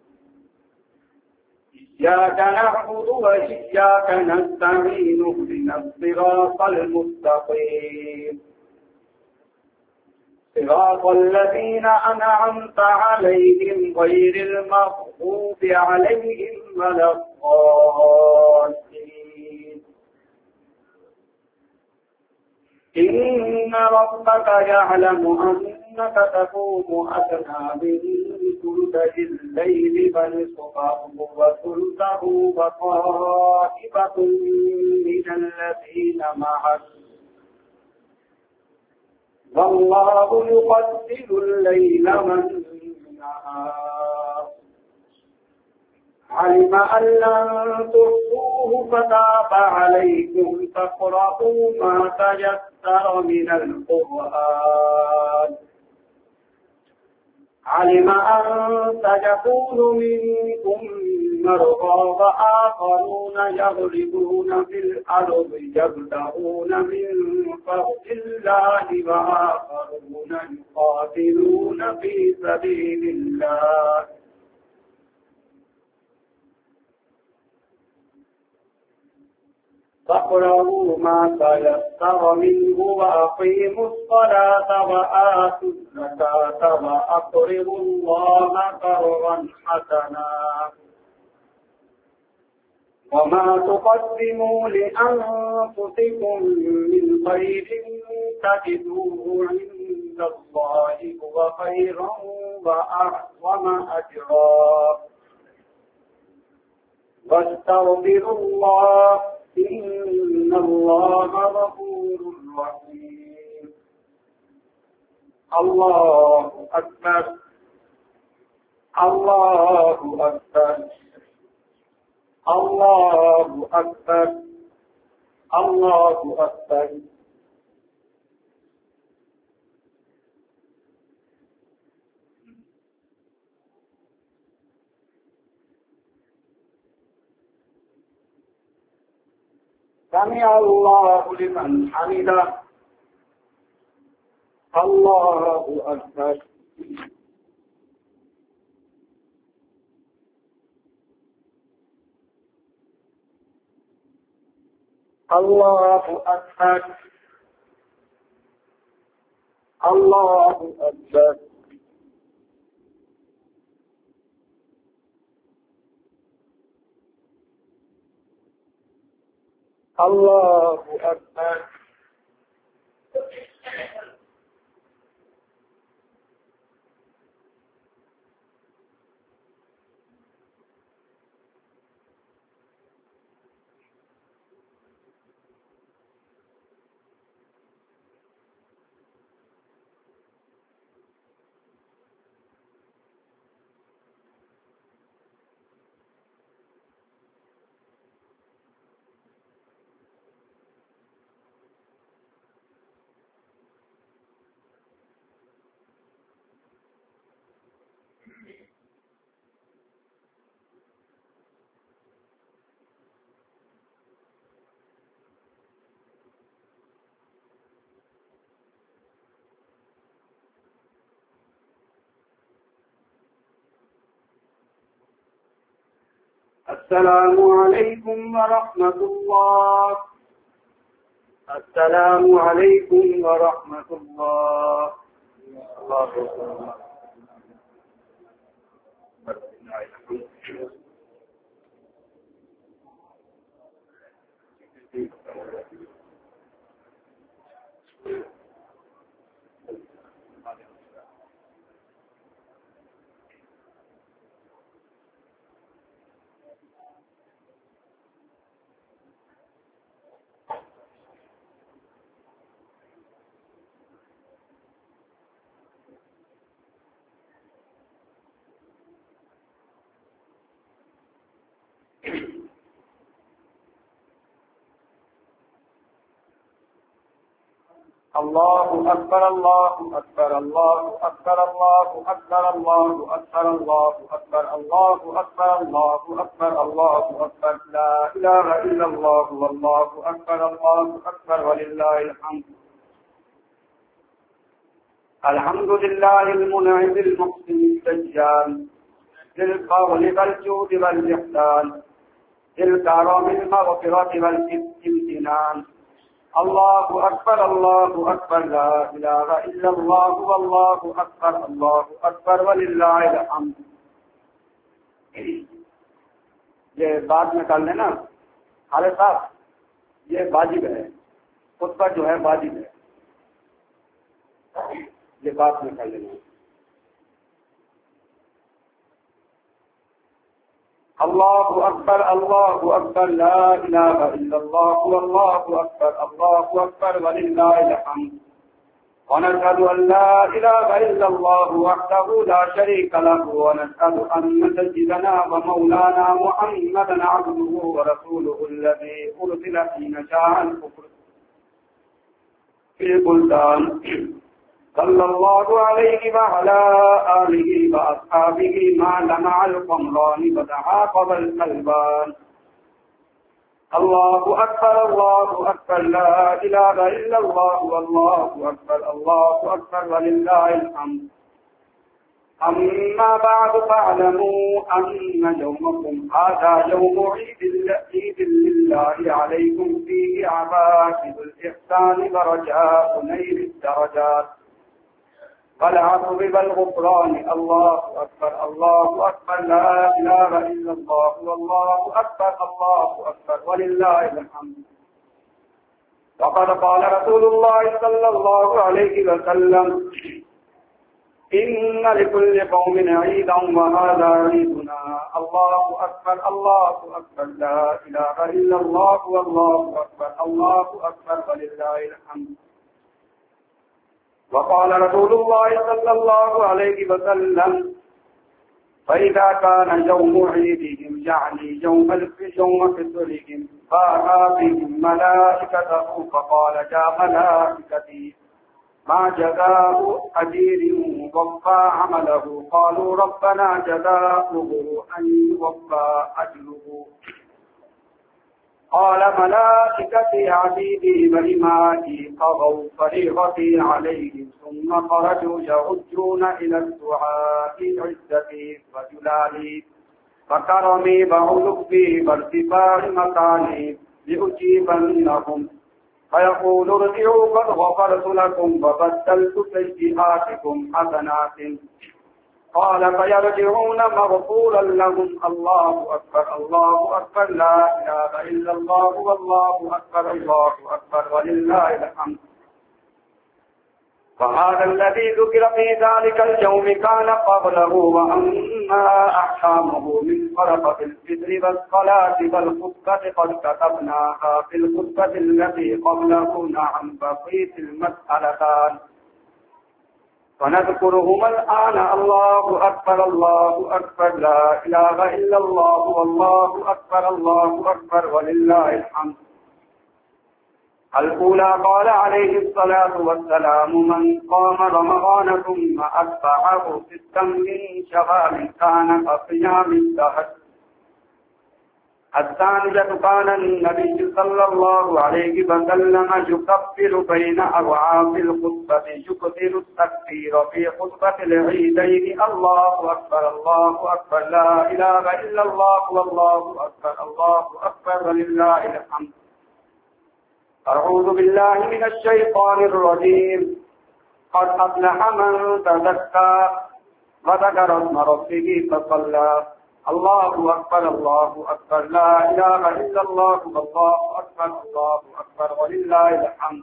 إياك نعبد وإياك نستعين اهدنا الصراط المستقيم صراط الذين أنعمت عليهم غير المغضوب عليهم ولا الضالين إن ربك يعلم أنك تقوم أدنى من ثلثي الليل ونصفه وثلثه وطائفة من الذين معك والله يقدر الليل والنهار علم أن لن تحصوه فتاب عليكم فاقرؤوا ما تيسر من القرآن علم أن سيكون منكم مرضى وآخرون يضربون في الأرض يبتغون من فضل الله وآخرون يقاتلون في سبيل الله فاقرؤوا ما تيسر منه وأقيموا الصلاة وآتوا الزكاة وأقرضوا الله قرضا حسنا وما تقدموا لأنفسكم من خير تجدوه عند الله هو خيرا وأعظم أجرا واستغفروا الله إن الله غفور رحيم الله أكبر الله أكبر الله أكبر الله أكبر سمع الله لمن حمده. الله أكبر. الله أكبر. الله أكبر. الله أكبر. السلام عليكم ورحمة الله. السلام عليكم ورحمة الله. الله أكبر. الله أكبر. الله أكبر. الله أكبر. الله أكبر. الله أكبر. الله أكبر. الله أكبر. الله أكبر. الله أكبر. لا إله إلا الله والله أكبر. الله أكبر ولله الحمد. الحمد لله المنعم المحسن الدجال ذي الفضل والجود والإحسان ذي الكرم المغفرة والامتنان. الله أكبر. الله أكبر. لا إله إلا الله والله أكبر. الله أكبر ولله الحمد. ये बात निकाल लेना हाले साहब, ये वाजिब है, खुतबा जो है वाजिब है, ये बात निकाल लेना। अल्लाहु अकबर। अल्लाहु अकबर। ला इलाहा इल्लल्लाह वल्लाहु अकबर। अल्लाहु अकबर वलिल्लाहिल हम्द। ونشهد أن لا إله إلا الله وحده لا شريك له ونشهد أن سيدنا ومولانا محمدا عبده ورسوله الذي أرسل في نشاء الكفر في البلدان صلى الله عليه وعلى آله وأصحابه ما لمع القمران وتعاقب القلبان. الله أكبر. الله أكبر. لا إله إلا الله والله أكبر. الله أكبر ولله الحمد. أما بعد فاعلموا أن يومكم هذا يوم عيد لله عليكم فيه عبائد الإحسان ورجاء نيل الدرجات والعفو والغفران. الله أكبر. الله أكبر. لا إله إلا الله والله أكبر. الله أكبر ولله الحمد. وقد قال رسول الله صلى الله عليه وسلم إن لكل قوم عيدا وهذا عيدنا. الله أكبر. الله أكبر. لا إله إلا الله والله أكبر. الله أكبر ولله الحمد. وقال رسول الله صلى الله عليه وسلم فإذا كان يوم عيدهم يعني يوم يوم فطرهم فأتى بهم ملائكته فقال يا ملائكتي ما جزاء أجير وفى عمله؟ قالوا ربنا جزاؤه أن يوفى أجره. قال ملائكتي عبيدي وإمائي قضوا فريضتي عليهم ثم خرجوا يعجون إلى الدعاء عزتي وجلالي وكرمي وعلوي وارتفاع مكاني لأجيبنهم فيقول ارجعوا قد غفرت لكم وبدلت سيئاتكم حسنات قال فيرجعون مغفورا لهم الله أكبر الله أكبر لا إله إلا الله والله أكبر الله أكبر ولله الحمد. وهذا الذي ذكر في ذلك اليوم كان قبله وأما أحكامه من فرقة الفطر والصلاة والخطبة قد كتبناها في الخطبة التي قبله عن بقية المسألتان فنذكرهما الآن. الله أكبر الله أكبر لا إله إلا الله والله أكبر الله أكبر ولله الحمد. الأولى قال عليه الصلاة والسلام من قام رمضان ثم أتبعه ستا من شوال كان كصيام الدهر. الثانية كان النبي صلى الله عليه وسلم يكفر بين أبواب الخطبة يكثر التكبير في خطبة العيدين الله أكبر الله أكبر لا إله إلا الله والله أكبر الله أكبر ولله الحمد. أعوذ بالله من الشيطان الرجيم. قد أفلح من تزكى وذكر اسم ربه فصلى. الله أكبر الله أكبر لا إله إلا الله والله أكبر الله أكبر ولله الحمد.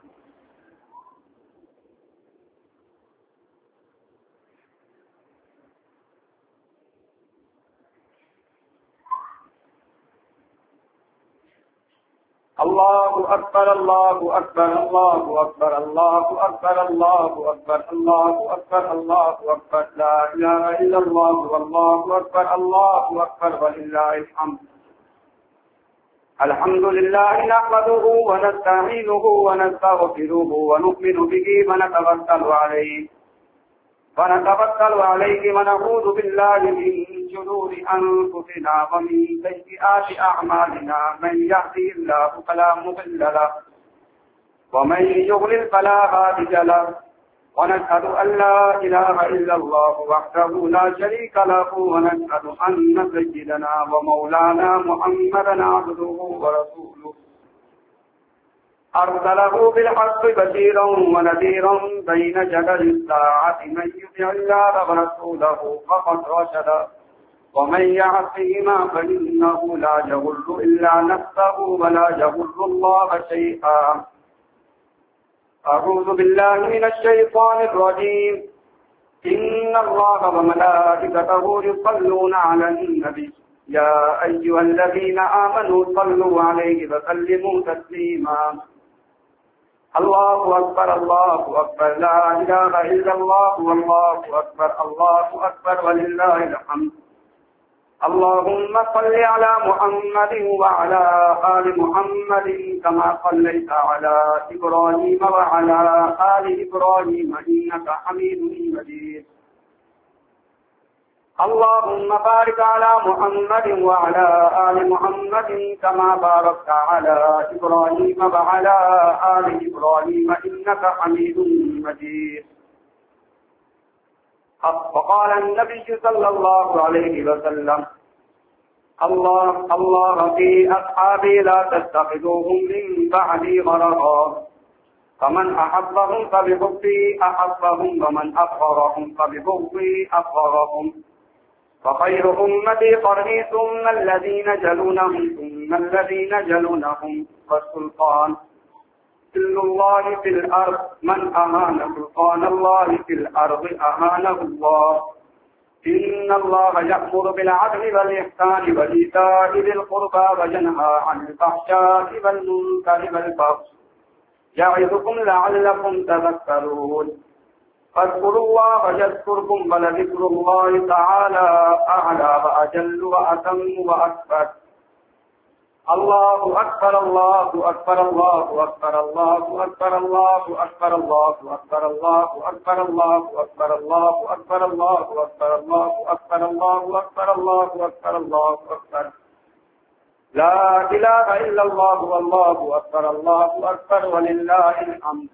الله أكبر الله أكبر الله أكبر الله أكبر الله أكبر الله أكبر الله أكبر لا إله إلا الله والله أكبر الله أكبر ولله الحمد. الحمد لله نحمده ونستعينه ونستغفره ونؤمن به ونتوكل عليه ونتوكل عليه ونعوذ بالله من شرور أنفسنا ومن سيئات أعمالنا. من يهده الله فلا مضل له ومن يضلل فلا هادي له. ونشهد أن لا إله إلا الله وحده لا شريك له ونشهد أن سيدنا ومولانا محمدا عبده ورسوله أرسله بالحق بشيرا ونذيرا بين جدل الساعة. من يطع الله ورسوله فقد رشد ومن يعصهما فإنه لا يضر إلا نفسه ولا يضر الله شيئا. أعوذ بالله من الشيطان الرجيم. إن الله وملائكته يصلون على النبي يا أيها الذين آمنوا صلوا عليه وسلموا تسليما. الله أكبر الله أكبر لا إله إلا الله والله أكبر الله أكبر ولله الحمد. اللهم صل على محمد وعلى آل محمد كما صليت على إبراهيم وعلى آل إبراهيم إنك حميد مجيد. اللهم بارك على محمد وعلى آل محمد كما باركت على إبراهيم وعلى آل إبراهيم إنك حميد مجيد. وقال النبي صلى الله عليه وسلم الله الله في أصحابي لا تتخذوهم من بعدي غرضا فمن أحبهم فبحبي أحبهم ومن أبغضهم فببغضي أبغضهم. فخير أمتي قرني ثم الذين جلونهم ثم الذين جلونهم والسلطان سل الله في الأرض من أهان سلطان الله في الأرض أهانه الله. إن الله يأمر بالعدل والإحسان وإيتاء ذي القربى وينهى عن الفحشاء والمنكر والبغي يعظكم لعلكم تذكرون. فاذكروا الله يذكركم ولذكر الله تعالى أعلى وأجل وأتم وأكبر. الله أكبر الله أكبر الله أكبر الله أكبر الله أكبر الله أكبر الله أكبر الله أكبر الله أكبر الله أكبر الله أكبر الله أكبر الله أكبر الله أكبر لا الہ الا اللہ واللہ اکبر اللہ اکبر وللہ الحمد.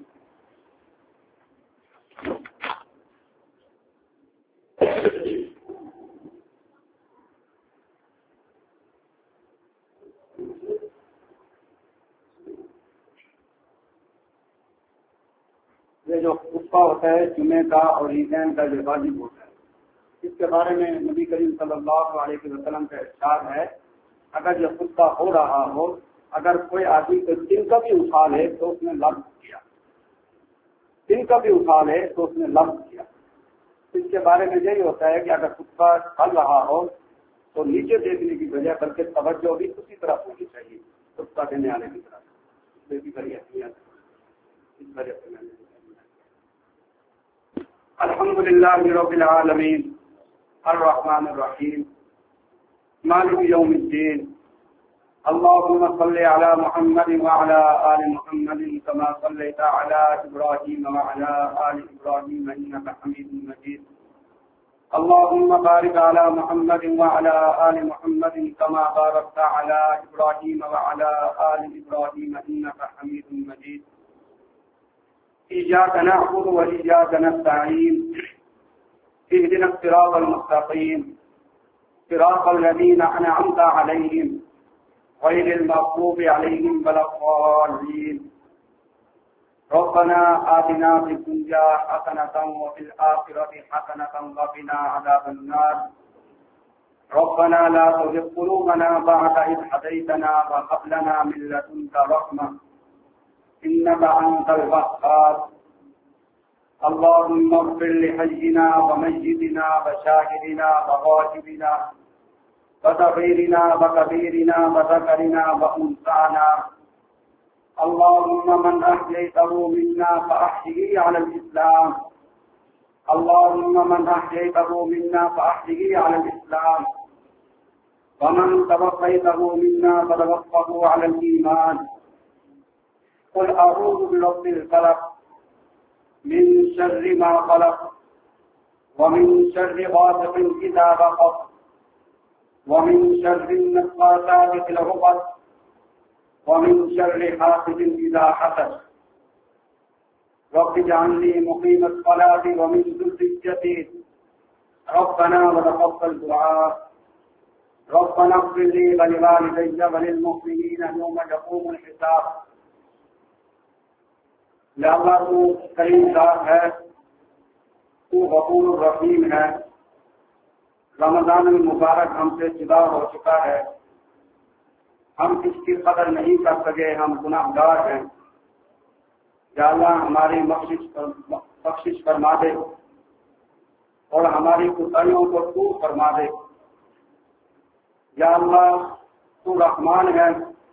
یہ جو خطبہ ہوتا ہے جمعہ کا اور عیدین کا جو واجب ہوتا ہے، اس کے بارے میں نبی کریم صلی اللہ علیہ وسلم کا ارشاد ہے، اگر یہ خطبہ ہو رہا ہو، اگر کوئی آدمی کو دن کا بھی اٹھا لے تو اس نے لفظ کیا، دن کا بھی اٹھا لے تو اس نے لفظ کیا. اس کے بارے میں یہی ہوتا ہے کہ اگر خطبہ چل رہا ہو تو نیچے دیکھنے کی بجائے بلکہ توجہ بھی اسی طرح ہونی چاہیے خطبہ دینے والے کی طرح. الحمد للہ رب العالمین الرحمن الرحیم مالک یوم الدین. اللهم صل على محمد وعلى آل محمد كما صليت على إبراهيم وعلى آل إبراهيم إنك حميد مجيد. اللهم بارك على محمد وعلى آل محمد كما باركت على إبراهيم وعلى آل إبراهيم إنك حميد مجيد. إياك نعبد وإياك نستعين اهدنا الصراط المستقيم صراط الذين أنعمت عليهم غير المغضوب عليهم ولا الضالين. ربنا آتنا في الدنيا حسنة وفي الآخرة حسنة وقنا عذاب النار. ربنا لا تزغ قلوبنا بعد إذ هديتنا وهب لنا من لدنك رحمة إنك أنت الوهاب. اللهم اغفر لحينا وميتنا وشاهدنا وغائبنا وصغيرنا وكبيرنا وذكرنا وأنثانا. اللهم من أحييته منا فأحيه على الإسلام. اللهم من أحييته منا فأحيه على الإسلام. ومن توفيته منا فتوفه على الإيمان. قل أعوذ برب الفلق من شر ما خلق ومن شر غاسق إذا وقب ومن شر النفاثات في العقد ومن شر حاسد إذا حسد. رب اجعلني مقيم الصلاة ومن ذريتي ربنا وتقبل دعاء. ربنا اغفر لي ولوالدي وللمؤمنين يوم يقوم الحساب. یا اللہ تو کریم ذات ہے، تو غفور الرحیم ہے. رمضان المبارک ہم سے جدا ہو چکا ہے، ہم اس کی قدر نہیں کر سکے، ہم گناہ گار ہیں. یا اللہ ہماری بخشش بخشش فرما دے اور ہماری کوتاہیوں کو تو فرما دے. یا اللہ تو رحمان ہے،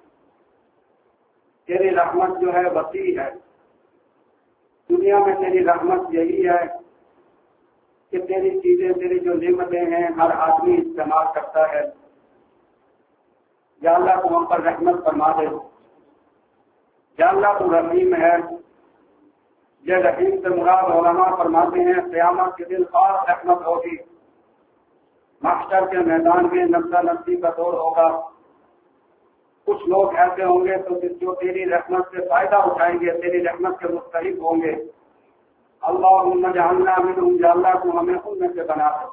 تیری رحمت جو ہے وسیع ہے. دنیا میں تیری رحمت یہی ہے کہ تیری چیزیں، تیری جو نعمتیں ہیں ہر آدمی استعمال کرتا ہے. یا اللہ تو ہم پر رحمت فرما دے. یا اللہ تو رحیم ہے. یہ رحیم سے مراد علماء فرماتے ہیں قیامت کے دن خاص رحمت ہوگی. محشر کے میدان میں نفسا نفسی کا دور ہوگا. کچھ لوگ ایسے ہوں گے تو جو تیری رحمت سے فائدہ اٹھائیں گے، تیری رحمت کے مستحق ہوں گے. اللہم اجعلنا منہم. یا اللہ تو ہمیں ان میں سے بنا دے.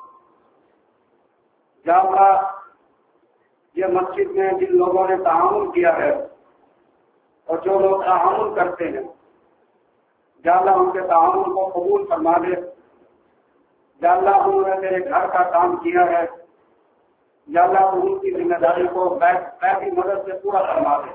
یا اللہ یہ مسجد میں جن لوگوں نے تعاون کیا ہے اور جو لوگ تعاون کرتے ہیں، یا اللہ ان کے تعاون کو قبول فرما دے. یا اللہ انہوں نے تیرے گھر کا کام کیا ہے، یا اللہ ان کی ذمہ داری کو بیت کی مدد سے پورا فرما دے.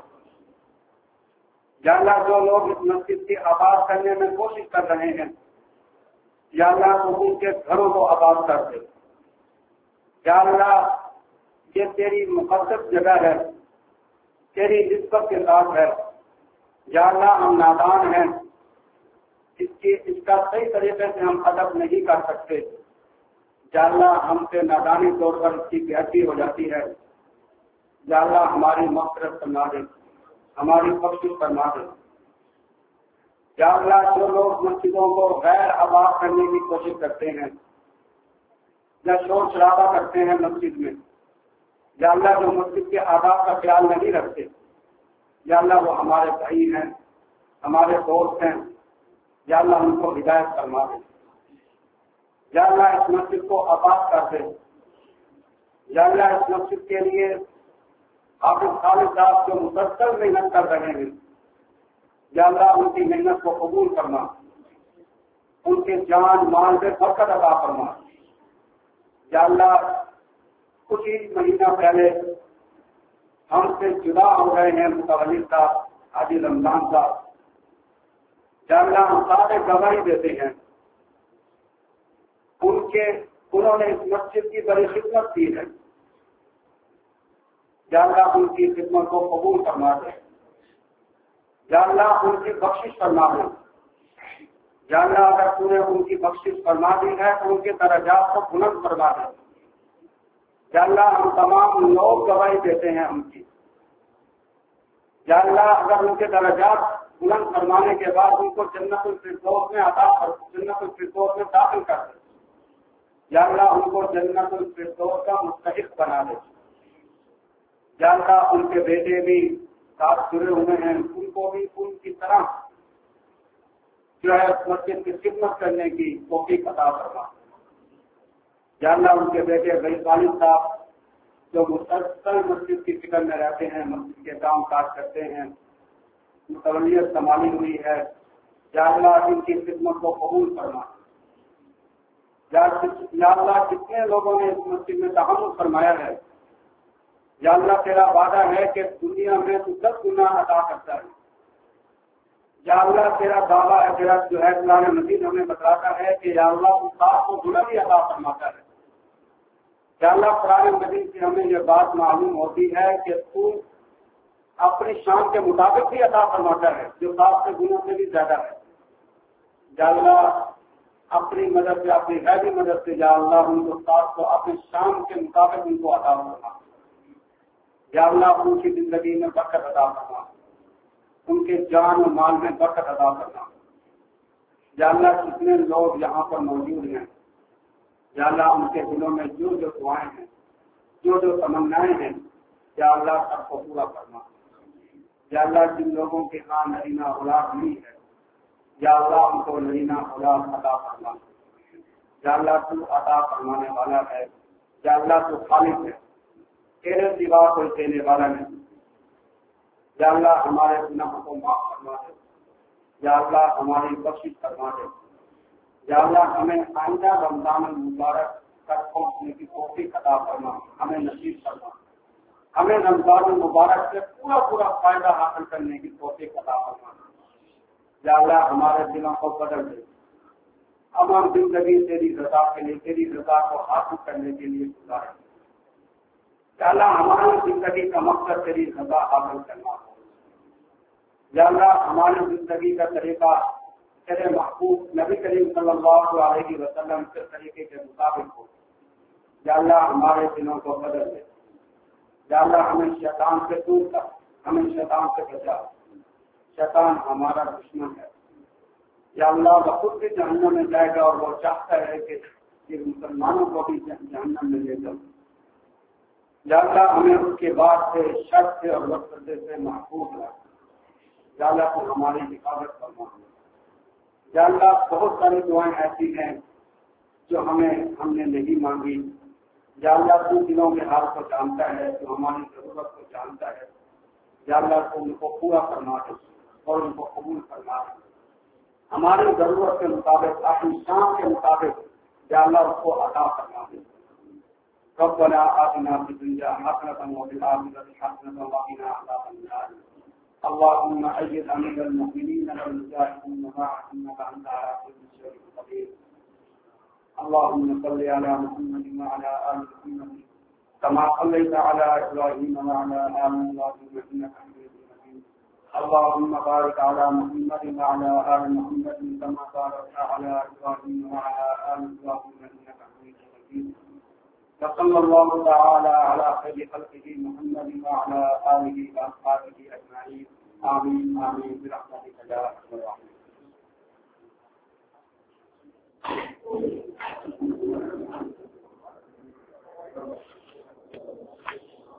یا اللہ جو لوگ اس مسجد کی آباد کرنے میں کوشش کر رہے ہیں، یا اللہ تو ان کے گھروں کو آباد کر دے. یا اللہ یہ تیری مقدس جگہ ہے، تیری نسبت کے ساتھ ہے. یا اللہ ہم نادان ہیں، اس کی اس کا صحیح طریقے سے ہم ادب نہیں کر سکتے. یا اللہ ہم سے نادانی طور پر اس کی بےعزتی ہو جاتی ہے. یا اللہ ہماری مغفرت فرما دے، ہماری بخشش فرما دے. یا اللہ جو لوگ مسجدوں کو غیر آباد کرنے کی کوشش کرتے ہیں یا شور شرابہ کرتے ہیں مسجد میں، یا اللہ جو مسجد کے آداب کا خیال نہیں رکھتے، یا اللہ وہ ہمارے بھائی ہیں، ہمارے دوست ہیں، یا اللہ ان کو ہدایت فرما دے، یا اللہ اس مسجد کو آباد کر دے، یا اللہ اس مسجد کے لیے حافظ خالد صاحب جو مسلسل محنت کر رہے ہیں، یا اللہ ان کی محنت کو قبول کرنا، ان کے جان مال میں برکت عطا فرما۔ یا اللہ کچھ ہی مہینہ پہلے ہم سے جدا ہو گئے ہیں متولی صاحب حاجی رمضان صاحب، یا اللہ ہم سارے گواہی دیتے ہیں ان کے انہوں نے اس مسجد کی بڑی خدمت کی ہے، یا اللہ ان کی خدمت کو قبول فرما دے، یا اللہ ان کی بخشش فرما دے، یا اللہ اگر تو نے ان کی بخشش فرما دی ہے تو ان کے درجات کو بلند فرما دے، یا اللہ ہم تمام لوگ گواہی دیتے ہیں ان کی، یا اللہ اگر ان کے درجات بلند فرمانے کے بعد ان کو جنت الفردوس میں عطا کر جنت الفردوس میں داخل کر دے، یا اللہ ان کو جنت الفردوس کا مستحق بنا دے، یا اللہ ان کے بیٹے بھی ساتھ جڑے ہوئے ہیں ان کو بھی ان کی طرح جو ہے مسجد کی خدمت کرنے کی توفیق عطا فرما، یا اللہ ان کے بیٹے بھائی خالد صاحب جو مسلسل مسجد کی فکر میں رہتے ہیں، مسجد کے کام کاج کرتے ہیں، متولیت سنبھالی ہوئی ہے، یا اللہ ان کی خدمت کو قبول کرنا، یا اللہ کتنے لوگوں نے اس مسجد میں تحمل فرمایا ہے، یا اللہ تیرا وعدہ ہے کہ دنیا میں تو دس گنا عطا کرتا ہے، یا اللہ تیرا دعویٰ ہے، تیرا جو ہے قرآن مجید ہمیں بتاتا ہے کہ یا اللہ تو سات کو گنا بھی عطا فرماتا ہے، یا اللہ قرآن مجید سے ہمیں یہ بات معلوم ہوتی ہے کہ تو اپنی شان کے مطابق بھی عطا فرماتا ہے جو سات سے گنوں سے بھی زیادہ ہے، یا اللہ اپنی مدد سے اپنی غیبی مدد سے یا اللہ ان کو سات کو اپنی شان کے مطابق ان کو عطا فرما، یا اللہ ان کی زندگی میں برکت عطا فرما، ان کے جان و مال میں برکت عطا کرنا، یا اللہ کتنے لوگ یہاں پر موجود ہیں، یا اللہ ان کے دلوں میں جو جو دعائیں ہیں، جو جو تمنائیں ہیں، یا اللہ سب کو پورا کرنا، یا اللہ جن لوگوں کے ہاں نرینہ اولاد نہیں ہے یا اللہ ان کو نرینہ اولاد عطا فرما، یا اللہ تو عطا فرمانے والا ہے، یا اللہ تو خالق ہے، تیرے سوا کوئی دینے والا نہیں، یا اللہ ہمارے گناہوں کو معاف فرما دے، یا اللہ ہماری بخشش فرما دے، یا اللہ ہمیں آئندہ رمضان المبارک تک پہنچنے کی توفیق عطا فرما، ہمیں نصیب فرما، ہمیں رمضان المبارک سے پورا پورا فائدہ حاصل کرنے کی توفیق عطا فرما، یا اللہ ہمارے دلوں کو بدل دے، اب ہم زندگی تیری رضا کے لیے تیری رضا کو حاصل کرنے کے لیے گزاریں، یا اللہ ہماری زندگی کا مقصد تیری رضا حاصل کرنا ہو، یا اللہ ہماری زندگی کا طریقہ تیرے محبوب نبی کریم صلی اللہ علیہ وسلم کے طریقے کے مطابق ہو، یا اللہ ہمارے دلوں کو بدل دے، یا اللہ ہمیں شیطان سے دور کر، ہمیں شیطان سے بچا، شیطان ہمارا دشمن ہے، یا اللہ وہ خود بھی جہنم میں جائے گا اور وہ چاہتا ہے کہ مسلمانوں کو بھی جہنم میں لے جاؤ، یا اللہ ہمیں اس کے بعد سے شر سے اور وسوسے سے محفوظ رکھ، یا اللہ تو ہماری حفاظت فرما، یا اللہ بہت ساری دعائیں ایسی ہیں جو ہمیں ہم نے نہیں مانگی، یا اللہ تو دلوں کے حال کو جانتا ہے، تو ہماری ضرورت کو جانتا ہے، یا اللہ تو ان کو پورا فرما دے اور ان کو قبول فرما دے، ہماری ضرورت کے مطابق اپنی شان کے مطابق یا اللہ اس کو عطا فرما دے۔ ربنا آتنا في الدنيا حسنة وفي الآخرة حسنة وقنا عذاب النار۔ اللهم أيد أمير المؤمنين والمجاهدين معك إنك أنت على كل شيء قدير۔ اللهم صل على محمد وعلى آل محمد كما صليت على إبراهيم وعلى آل إبراهيم إنك حميد مجيد۔ اللهم بارك على محمد وعلى آل محمد كما باركت على إبراهيم وعلى آل إبراهيم إنك حميد مجيد۔ وصلى الله تعالى على خير خلقه محمد وعلى آله وأصحابه أجمعين، آمين آمين برحمتك يا أرحم الراحمين۔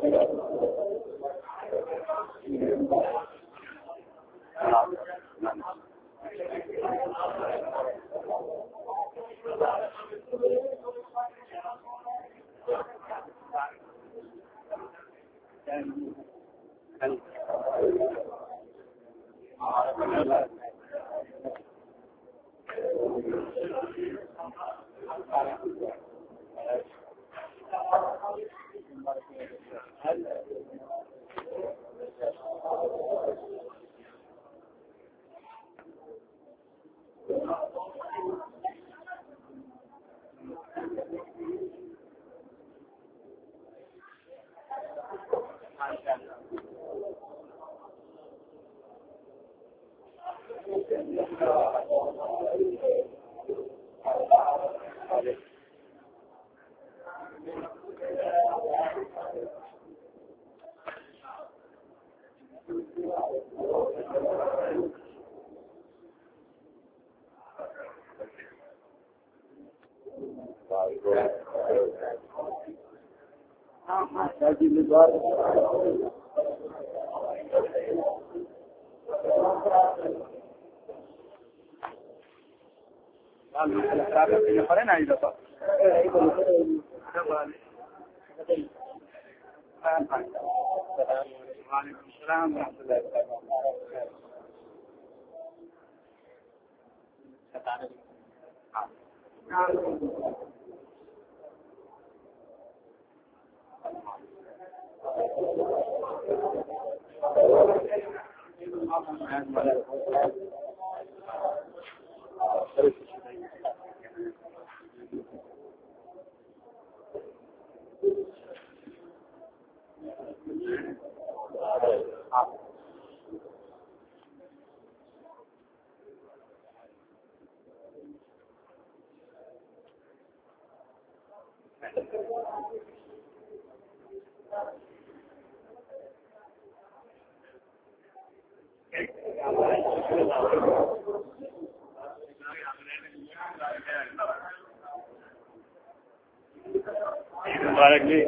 مبارک جی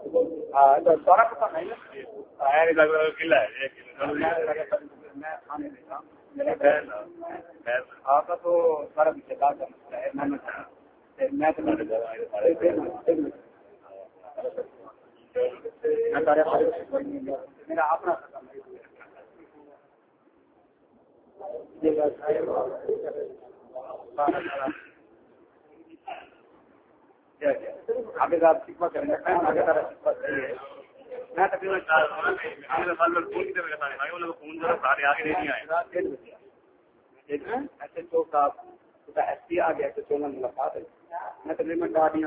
سارا پتا نہیں قلعہ ہے آپ کا تو سارا پیچھے کار کرنا ہے میں میرا اپنا آگے آپ سکھوا کریں گے آگے سارا سکھوا چاہیے میں تقریباً سارے آگے نہیں آئے ایسے چوک آپ ایس پی آ گیا ایسے چولہا ملاقات ہے میں تقریباً گاڑیاں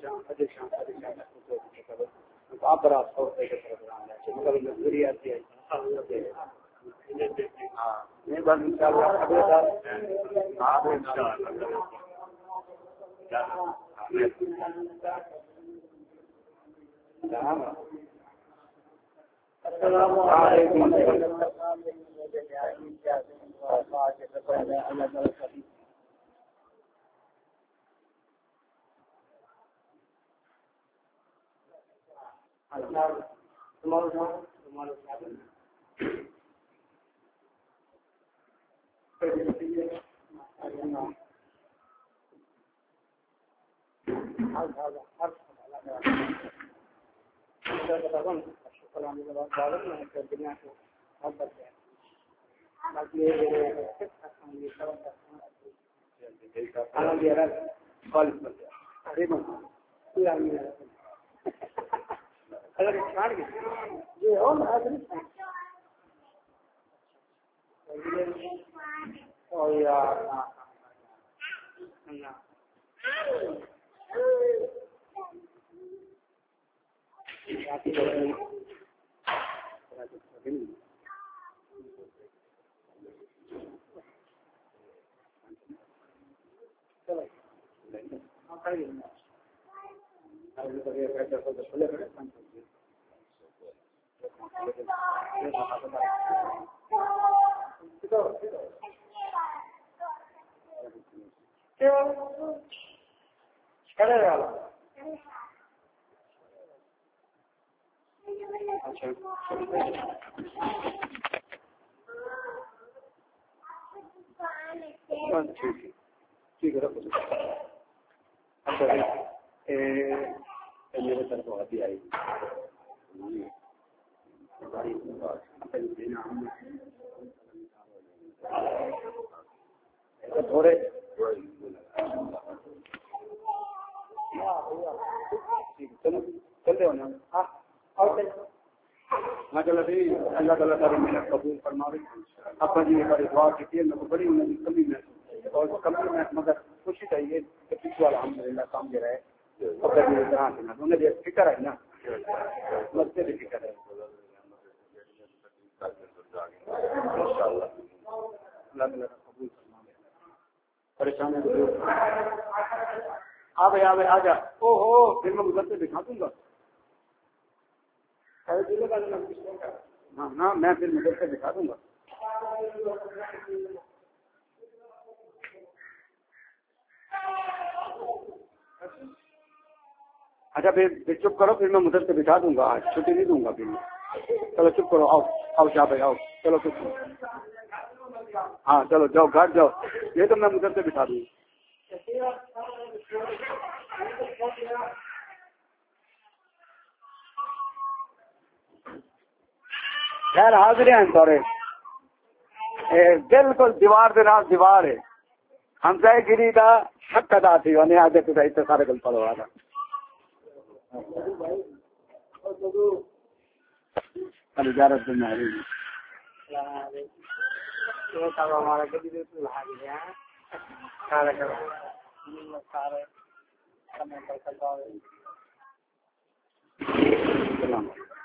آپ پر آپ سو روپئے کے طرف مزدوری آتی ہے ہاں نہیں بس ان شاء اللہ اگلے سال ان شاء اللہ السلام علیکم اچھا ٹھیک ہے ٹھیک ہے رکھو. اچھا میرے طرف ابھی آئی تھوڑے چلو چلتے ہو نا. ہاں چلو ٹھیک. اللہ تعالیٰ تعالیٰ محنت قبول فرماوے. آپ جی بڑی دعا کی میں بڑی انہوں نے کمی محسوس اور کمی میں مگر خوشی چاہیے کہ پچھلے الحمد للہ کام دے رہے انہیں بھی فکر ہے نا مسئلے بھی فکر ہے. اللہ تعالیٰ قبول فرماوے. پریشان ہے آ بھائی آ بھائی آ جا. او ہو پھر میں ادھر سے دکھا دوں گا. ہاں ہاں میں پھر ادھر سے دکھا دوں گا. اچھا پھر چپ کرو پھر میں ادھر سے بٹھا دوں گا. آج چھٹی نہیں دوں گا پھر میں. چلو چپ کرو. آؤ آؤ شاہ بھائی آؤ. چلو چپ کرو. ہاں چلو جاؤ گھر جاؤ. یہ تو میں ادھر سے بٹھا دوں گا. خیر حاضر ہیں سورے بالکل دیوار دے نال دیوار ہے. ہمسا گیری کا حق ادا تھی انہیں آگے تو اتنے سارے گل پڑوا رہا. اجازت دیں ہمارا